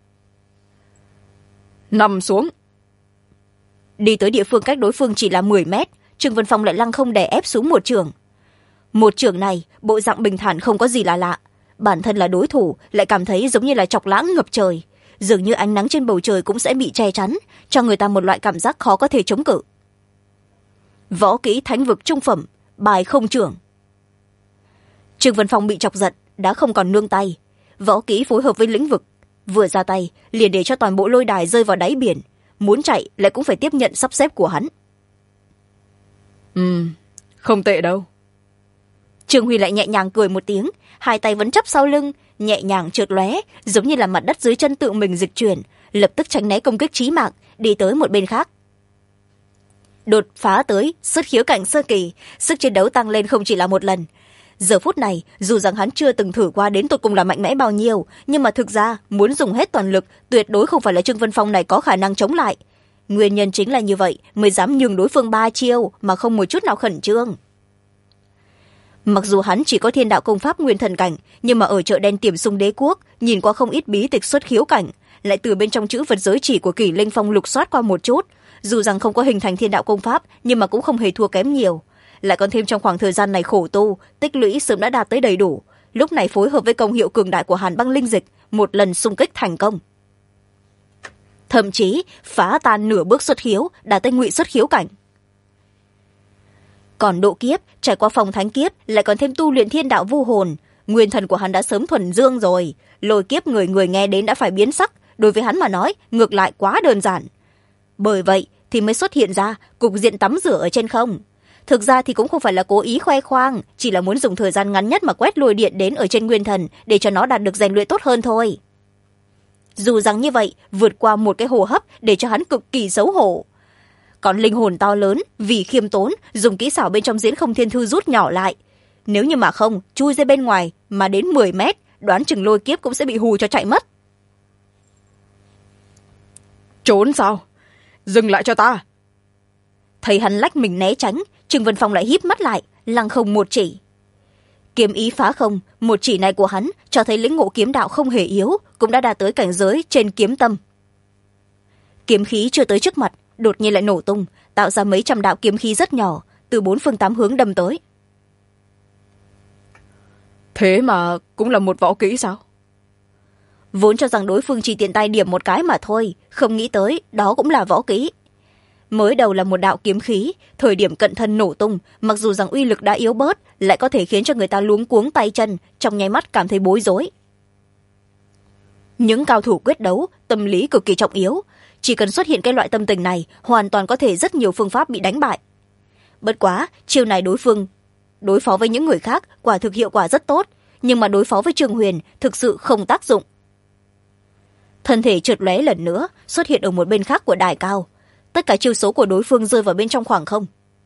Speaker 2: Nằm xuống.
Speaker 1: Đi tới địa phương cách đối phương chỉ là 10 mét, Trương Vân Phong lại lăng không đè ép xuống một chưởng. Một chưởng này, bộ dạng bình thản không có gì là lạ. Bản thân là đối thủ, lại cảm thấy giống như là chọc lãng ngập trời. Dường như ánh nắng trên bầu trời cũng sẽ bị che chắn, cho người ta một loại cảm giác khó có thể chống cự. Võ kỹ thánh vực trung phẩm, bài không chưởng. Trương Vân Phong bị chọc giận, đã không còn nương tay. Võ kỹ phối hợp với lĩnh vực, vừa ra tay liền để cho toàn bộ lôi đài rơi vào đáy biển, muốn chạy lại cũng phải tiếp nhận sắp xếp của hắn.
Speaker 2: Không tệ đâu.
Speaker 1: Trương Huy lại nhẹ nhàng cười một tiếng, hai tay vẫn chắp sau lưng, nhẹ nhàng trượt lóe, giống như là mặt đất dưới chân tự mình dịch chuyển, lập tức tránh né công kích chí mạng, đi tới một bên khác. Đột phá tới xuất khiếu cảnh sơ kỳ, sức chiến đấu tăng lên không chỉ là một lần. giờ phút này dù rằng hắn chưa từng thử qua đến tột cùng là mạnh mẽ bao nhiêu, nhưng mà thực ra muốn dùng hết toàn lực tuyệt đối không phải là Trương Vân Phong này có khả năng chống lại. Nguyên nhân chính là như vậy mới dám nhường đối phương 3 chiêu mà không một chút nào khẩn trương. Mặc dù hắn chỉ có thiên đạo công pháp nguyên thần cảnh, nhưng mà ở chợ đen Tiềm Sung Đế Quốc nhìn qua không ít bí tịch xuất khiếu cảnh, lại từ bên trong chữ vật giới chỉ của Kỷ Linh Phong lục soát qua một chút, dù rằng không có hình thành thiên đạo công pháp nhưng mà cũng không hề thua kém nhiều. Lại còn thêm trong khoảng thời gian này khổ tu tích lũy sớm đã đạt tới đầy đủ, lúc này phối hợp với công hiệu cường đại của Hàn Băng Linh Dịch, một lần xung kích thành công, thậm chí phá tan nửa bước xuất khiếu, đạt tới ngụy xuất khiếu cảnh. Còn độ kiếp trải qua phòng thánh kiếp, lại còn thêm tu luyện thiên đạo vu hồn, nguyên thần của hắn đã sớm thuần dương rồi. Lôi kiếp người người nghe đến đã phải biến sắc, đối với hắn mà nói ngược lại quá đơn giản. Bởi vậy thì mới xuất hiện ra cục diện tắm rửa ở trên không. Thực ra thì cũng không phải là cố ý khoe khoang, chỉ là muốn dùng thời gian ngắn nhất mà quét lôi điện đến ở trên nguyên thần để cho nó đạt được rèn luyện tốt hơn thôi. Dù rằng như vậy vượt qua một cái hô hấp để cho hắn cực kỳ xấu hổ. Còn linh hồn to lớn vì khiêm tốn dùng kỹ xảo bên trong diễn không thiên thư rút nhỏ lại, nếu như mà không chui ra bên ngoài mà đến 10 mét, đoán chừng lôi kiếp cũng sẽ bị hù cho chạy mất.
Speaker 2: Trốn sao? Dừng lại cho ta.
Speaker 1: Thấy hắn lách mình né tránh, Trương Vân Phong lại híp mắt lại, lăng không một chỉ. Kiếm ý phá không, một chỉ này của hắn cho thấy lĩnh ngộ kiếm đạo không hề yếu, cũng đã đạt tới cảnh giới trên kiếm tâm. Kiếm khí chưa tới trước mặt, đột nhiên lại nổ tung, tạo ra mấy trăm đạo kiếm khí rất nhỏ, từ 4 phương 8 hướng đâm tới.
Speaker 2: Thế mà cũng là một võ kỹ sao?
Speaker 1: Vốn cho rằng đối phương chỉ tiện tay điểm một cái mà thôi, không nghĩ tới đó cũng là võ kỹ. Mới đầu là một đạo kiếm khí, thời điểm cận thân nổ tung, mặc dù rằng uy lực đã yếu bớt, lại có thể khiến cho người ta luống cuống tay chân, trong nháy mắt cảm thấy bối rối. Những cao thủ quyết đấu tâm lý cực kỳ trọng yếu, chỉ cần xuất hiện cái loại tâm tình này hoàn toàn có thể rất nhiều phương pháp bị đánh bại. Bất quá chiêu này đối phó với những người khác quả thực hiệu quả rất tốt, nhưng mà đối phó với Trương Huyền thực sự không tác dụng. Thân thể chợt lóe lần nữa xuất hiện ở một bên khác của đài cao, tất cả chiêu số của đối phương rơi vào bên trong khoảng không.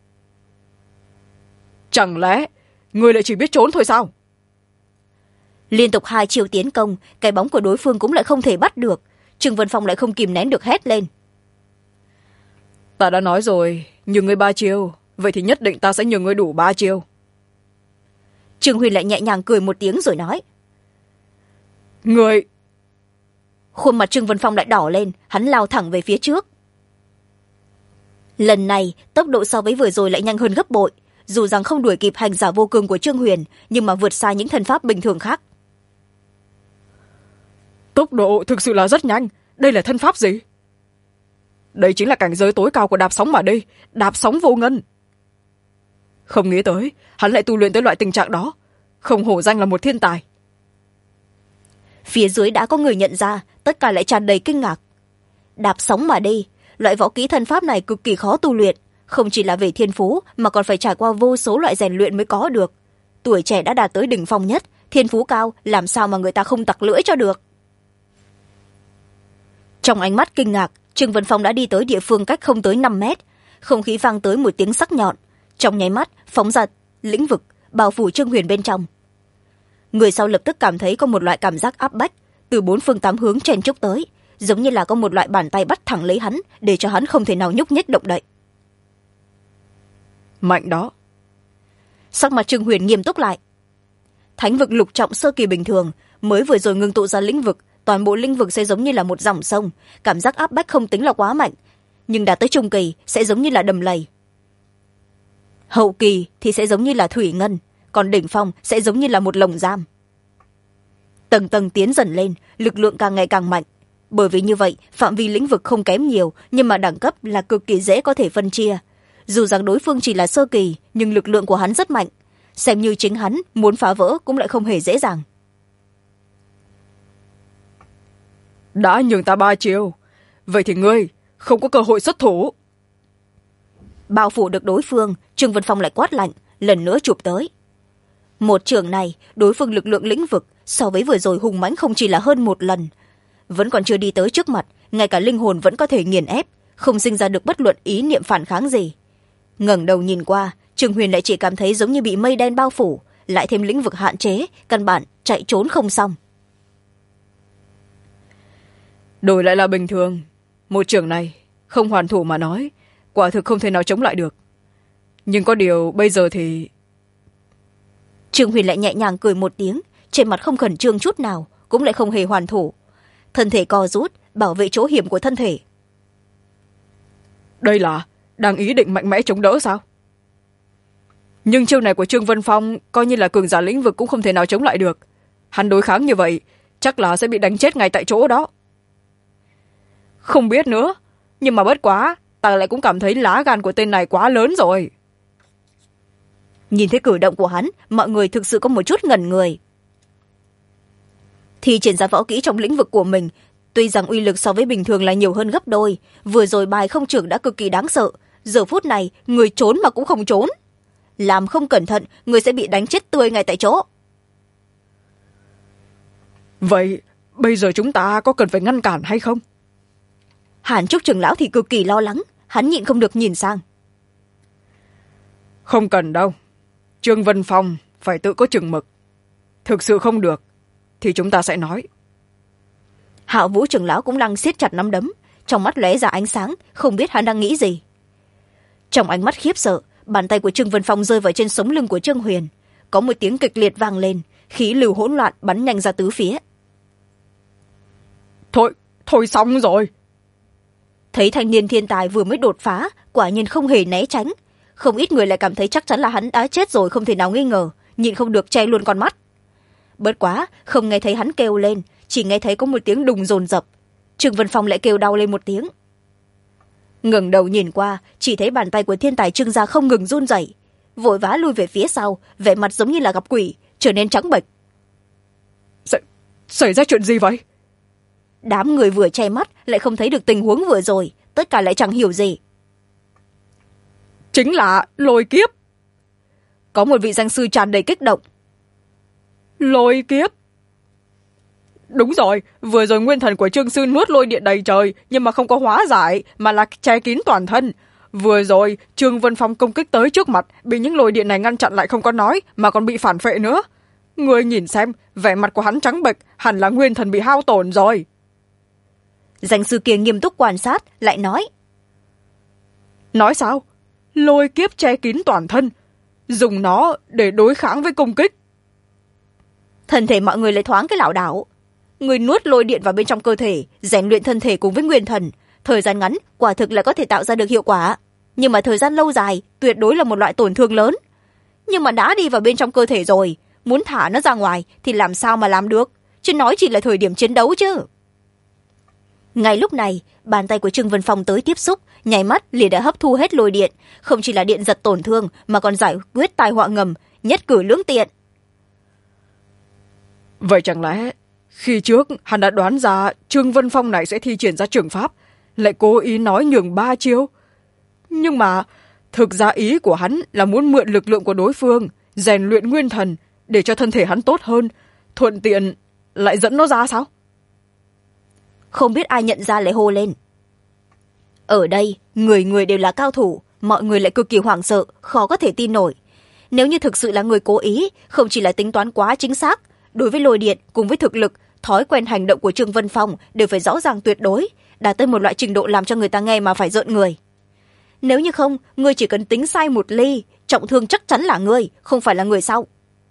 Speaker 2: Chẳng lẽ người lại chỉ biết trốn thôi sao?
Speaker 1: Liên tục 2 chiêu tiến công, cái bóng của đối phương cũng lại không thể bắt được. Trương Vân Phong lại không kìm nén được hét lên.
Speaker 2: Ta đã nói rồi, nhường ngươi 3 chiêu, vậy thì nhất định ta sẽ nhường ngươi đủ 3 chiêu.
Speaker 1: Trương Huyền lại nhẹ nhàng cười một tiếng rồi nói.
Speaker 2: Người...
Speaker 1: Khuôn mặt Trương Vân Phong lại đỏ lên, hắn lao thẳng về phía trước. Lần này tốc độ so với vừa rồi lại nhanh hơn gấp bội, dù rằng không đuổi kịp hành giả vô cường của Trương Huyền, nhưng mà vượt xa những thân pháp bình thường khác.
Speaker 2: Tốc độ thực sự là rất nhanh. Đây là thân pháp gì? Đây chính là cảnh giới tối cao của đạp sóng mà đi, đạp sóng vô ngân. Không nghĩ tới hắn lại tu luyện tới loại tình trạng đó, không hổ danh là một thiên tài.
Speaker 1: Phía dưới đã có người nhận ra, tất cả lại tràn đầy kinh ngạc. Đạp sóng mà đi, loại võ kỹ thân pháp này cực kỳ khó tu luyện, không chỉ là về thiên phú mà còn phải trải qua vô số loại rèn luyện mới có được. Tuổi trẻ đã đạt tới đỉnh phong nhất, thiên phú cao, làm sao mà người ta không tặc lưỡi cho được. Trong ánh mắt kinh ngạc, Trương Vân Phong đã đi tới địa phương cách không tới 5 mét, không khí vang tới một tiếng sắc nhọn, trong nháy mắt phóng ra lĩnh vực bao phủ Trương Huyền bên trong. Người sau lập tức cảm thấy có một loại cảm giác áp bách từ 4 phương 8 hướng chen chúc tới, giống như là có một loại bàn tay bắt thẳng lấy hắn, để cho hắn không thể nào nhúc nhích động đậy.
Speaker 2: Mạnh đó.
Speaker 1: Sắc mặt Trương Huyền nghiêm túc lại. Thánh vực lục trọng sơ kỳ bình thường, mới vừa rồi ngưng tụ ra lĩnh vực, toàn bộ lĩnh vực sẽ giống như là một dòng sông, cảm giác áp bách không tính là quá mạnh, nhưng đạt tới trung kỳ sẽ giống như là đầm lầy. Hậu kỳ thì sẽ giống như là thủy ngân, còn đỉnh phong sẽ giống như là một lồng giam. Tầng tầng tiến dần lên, lực lượng càng ngày càng mạnh. Bởi vì như vậy, phạm vi lĩnh vực không kém nhiều, nhưng mà đẳng cấp là cực kỳ dễ có thể phân chia. Dù rằng đối phương chỉ là sơ kỳ, nhưng lực lượng của hắn rất mạnh. Xem như chính hắn muốn phá vỡ cũng lại không hề dễ dàng.
Speaker 2: Đã nhường ta 3 chiêu, vậy thì ngươi không có cơ hội xuất thủ.
Speaker 1: Bao phủ được đối phương, Trương Vân Phong lại quát lạnh, lần nữa chụp tới. Một trường này, đối phương lực lượng lĩnh vực so với vừa rồi hùng mãnh không chỉ là hơn 1 lần. Vẫn còn chưa đi tới trước mặt, ngay cả linh hồn vẫn có thể nghiền ép, không sinh ra được bất luận ý niệm phản kháng gì. Ngẩng đầu nhìn qua, Trương Huyền lại chỉ cảm thấy giống như bị mây đen bao phủ, lại thêm lĩnh vực hạn chế, căn bản chạy trốn không xong.
Speaker 2: Đổi lại là bình thường, một trưởng này không hoàn thủ mà nói, quả thực không thể nào chống lại được. Nhưng có điều bây giờ thì...
Speaker 1: Trương Huyền lại nhẹ nhàng cười một tiếng, trên mặt không khẩn trương chút nào, cũng lại không hề hoàn thủ. Thân thể co rút, bảo vệ chỗ hiểm của thân thể.
Speaker 2: Đây là đang ý định mạnh mẽ chống đỡ sao? Nhưng chiêu này của Trương Vân Phong coi như là cường giả lĩnh vực cũng không thể nào chống lại được. Hắn đối kháng như vậy chắc là sẽ bị đánh chết ngay tại chỗ đó. Không biết nữa, nhưng mà bất quá ta lại cũng cảm thấy lá gan của tên này quá lớn rồi.
Speaker 1: Nhìn thấy cử động của hắn, mọi người thực sự có một chút ngẩn người. Thi triển ra võ kỹ trong lĩnh vực của mình, tuy rằng uy lực so với bình thường là nhiều hơn gấp đôi, vừa rồi bài không trưởng đã cực kỳ đáng sợ, giờ phút này người trốn mà cũng không trốn. Làm không cẩn thận, người sẽ bị đánh chết tươi ngay tại chỗ.
Speaker 2: Vậy bây giờ chúng ta có cần phải ngăn cản hay không?
Speaker 1: Hàn Trúc trưởng lão thì cực kỳ lo lắng, hắn nhịn không được nhìn sang.
Speaker 2: Không cần đâu, Trương Vân Phong phải tự có chừng mực. Thực sự không được thì chúng ta sẽ nói.
Speaker 1: Hạo Vũ trưởng lão cũng đang siết chặt nắm đấm, trong mắt lóe ra ánh sáng, không biết hắn đang nghĩ gì. Trong ánh mắt khiếp sợ, bàn tay của Trương Vân Phong rơi vào trên sống lưng của Trương Huyền, có một tiếng kịch liệt vang lên, khí lưu hỗn loạn bắn nhanh ra tứ phía.
Speaker 2: Thôi xong rồi.
Speaker 1: Thấy thanh niên thiên tài vừa mới đột phá, quả nhiên không hề né tránh, không ít người lại cảm thấy chắc chắn là hắn đã chết rồi, không thể nào nghi ngờ, nhịn không được che luôn con mắt. Bớt quá, không nghe thấy hắn kêu lên, chỉ nghe thấy có một tiếng đùng dồn dập. Trương Vân Phong lại kêu đau lên một tiếng. Ngẩng đầu nhìn qua, chỉ thấy bàn tay của thiên tài Trương gia không ngừng run rẩy, vội vã lui về phía sau, vẻ mặt giống như là gặp quỷ, trở nên trắng bệch.
Speaker 2: Xảy ra chuyện gì vậy?
Speaker 1: Đám người vừa che mắt lại không thấy được tình huống vừa rồi, tất cả lại chẳng hiểu gì.
Speaker 2: Chính là lôi kiếp.
Speaker 1: Có một vị danh sư tràn đầy kích động.
Speaker 2: Lôi kiếp? Đúng rồi, vừa rồi nguyên thần của Trương sư nuốt lôi điện đầy trời, nhưng mà không có hóa giải, mà là che kín toàn thân. Vừa rồi Trương Vân Phong công kích tới trước mặt, bị những lôi điện này ngăn chặn lại không có nói, mà còn bị phản phệ nữa. Người nhìn xem, vẻ mặt của hắn trắng bệch, hẳn là nguyên thần bị hao tổn rồi.
Speaker 1: Danh sư kia nghiêm túc quan sát, lại nói.
Speaker 2: Nói sao? Lôi kiếp che kín toàn thân, dùng nó để đối kháng với công kích.
Speaker 1: Thân thể mọi người lại thoáng cái lảo đảo. Người nuốt lôi điện vào bên trong cơ thể, rèn luyện thân thể cùng với nguyên thần, thời gian ngắn quả thực là có thể tạo ra được hiệu quả, nhưng mà thời gian lâu dài tuyệt đối là một loại tổn thương lớn. Nhưng mà đã đi vào bên trong cơ thể rồi, muốn thả nó ra ngoài thì làm sao mà làm được, chứ nói chỉ là thời điểm chiến đấu chứ. Ngay lúc này, bàn tay của Trương Vân Phong tới tiếp xúc, nháy mắt liền đã hấp thu hết lôi điện, không chỉ là điện giật tổn thương mà còn giải quyết tai họa ngầm, nhất cử lưỡng tiện.
Speaker 2: Vậy chẳng lẽ khi trước hắn đã đoán ra Trương Vân Phong này sẽ thi triển ra trường pháp, lại cố ý nói nhường 3 chiêu? Nhưng mà thực ra ý của hắn là muốn mượn lực lượng của đối phương, rèn luyện nguyên thần để cho thân thể hắn tốt hơn, thuận tiện lại dẫn nó ra sao?
Speaker 1: Không biết ai nhận ra lại hô lên. Ở đây, người người đều là cao thủ, mọi người lại cực kỳ hoảng sợ, khó có thể tin nổi. Nếu như thực sự là người cố ý, không chỉ là tính toán quá chính xác, đối với lôi điện cùng với thực lực, thói quen hành động của Trương Vân Phong đều phải rõ ràng tuyệt đối, đạt tới một loại trình độ làm cho người ta nghe mà phải rợn người. Nếu như không, ngươi chỉ cần tính sai một ly, trọng thương chắc chắn là ngươi, không phải là người sau.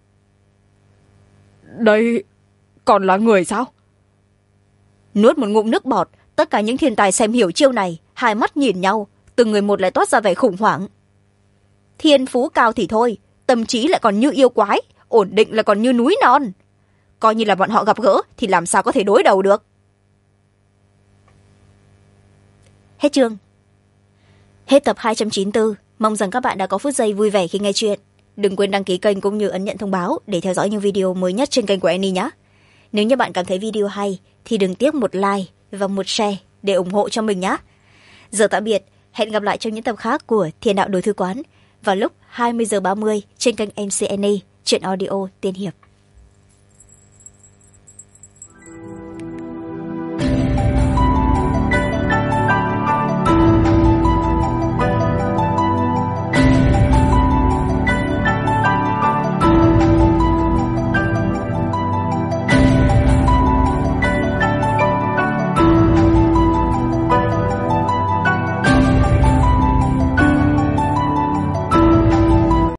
Speaker 2: Đây còn là người sao?
Speaker 1: Nuốt một ngụm nước bọt, tất cả những thiên tài xem hiểu chiêu này, hai mắt nhìn nhau, từng người một lại toát ra vẻ khủng hoảng. Thiên phú cao thì thôi, tâm trí lại còn như yêu quái, ổn định lại còn như núi non. Coi như là bọn họ gặp gỡ thì làm sao có thể đối đầu được. Hết chương. Hết tập 294. Mong rằng các bạn đã có phút giây vui vẻ khi nghe chuyện. Đừng quên đăng ký kênh cũng như ấn nhận thông báo để theo dõi những video mới nhất trên kênh của Annie nhé. Nếu như bạn cảm thấy video hay thì đừng tiếc một like và một share để ủng hộ cho mình nhé. Giờ tạm biệt, hẹn gặp lại trong những tập khác của Thiên Đạo Đồ Thư Quán vào lúc 20h30 trên kênh MC Annie, truyện audio tiên hiệp.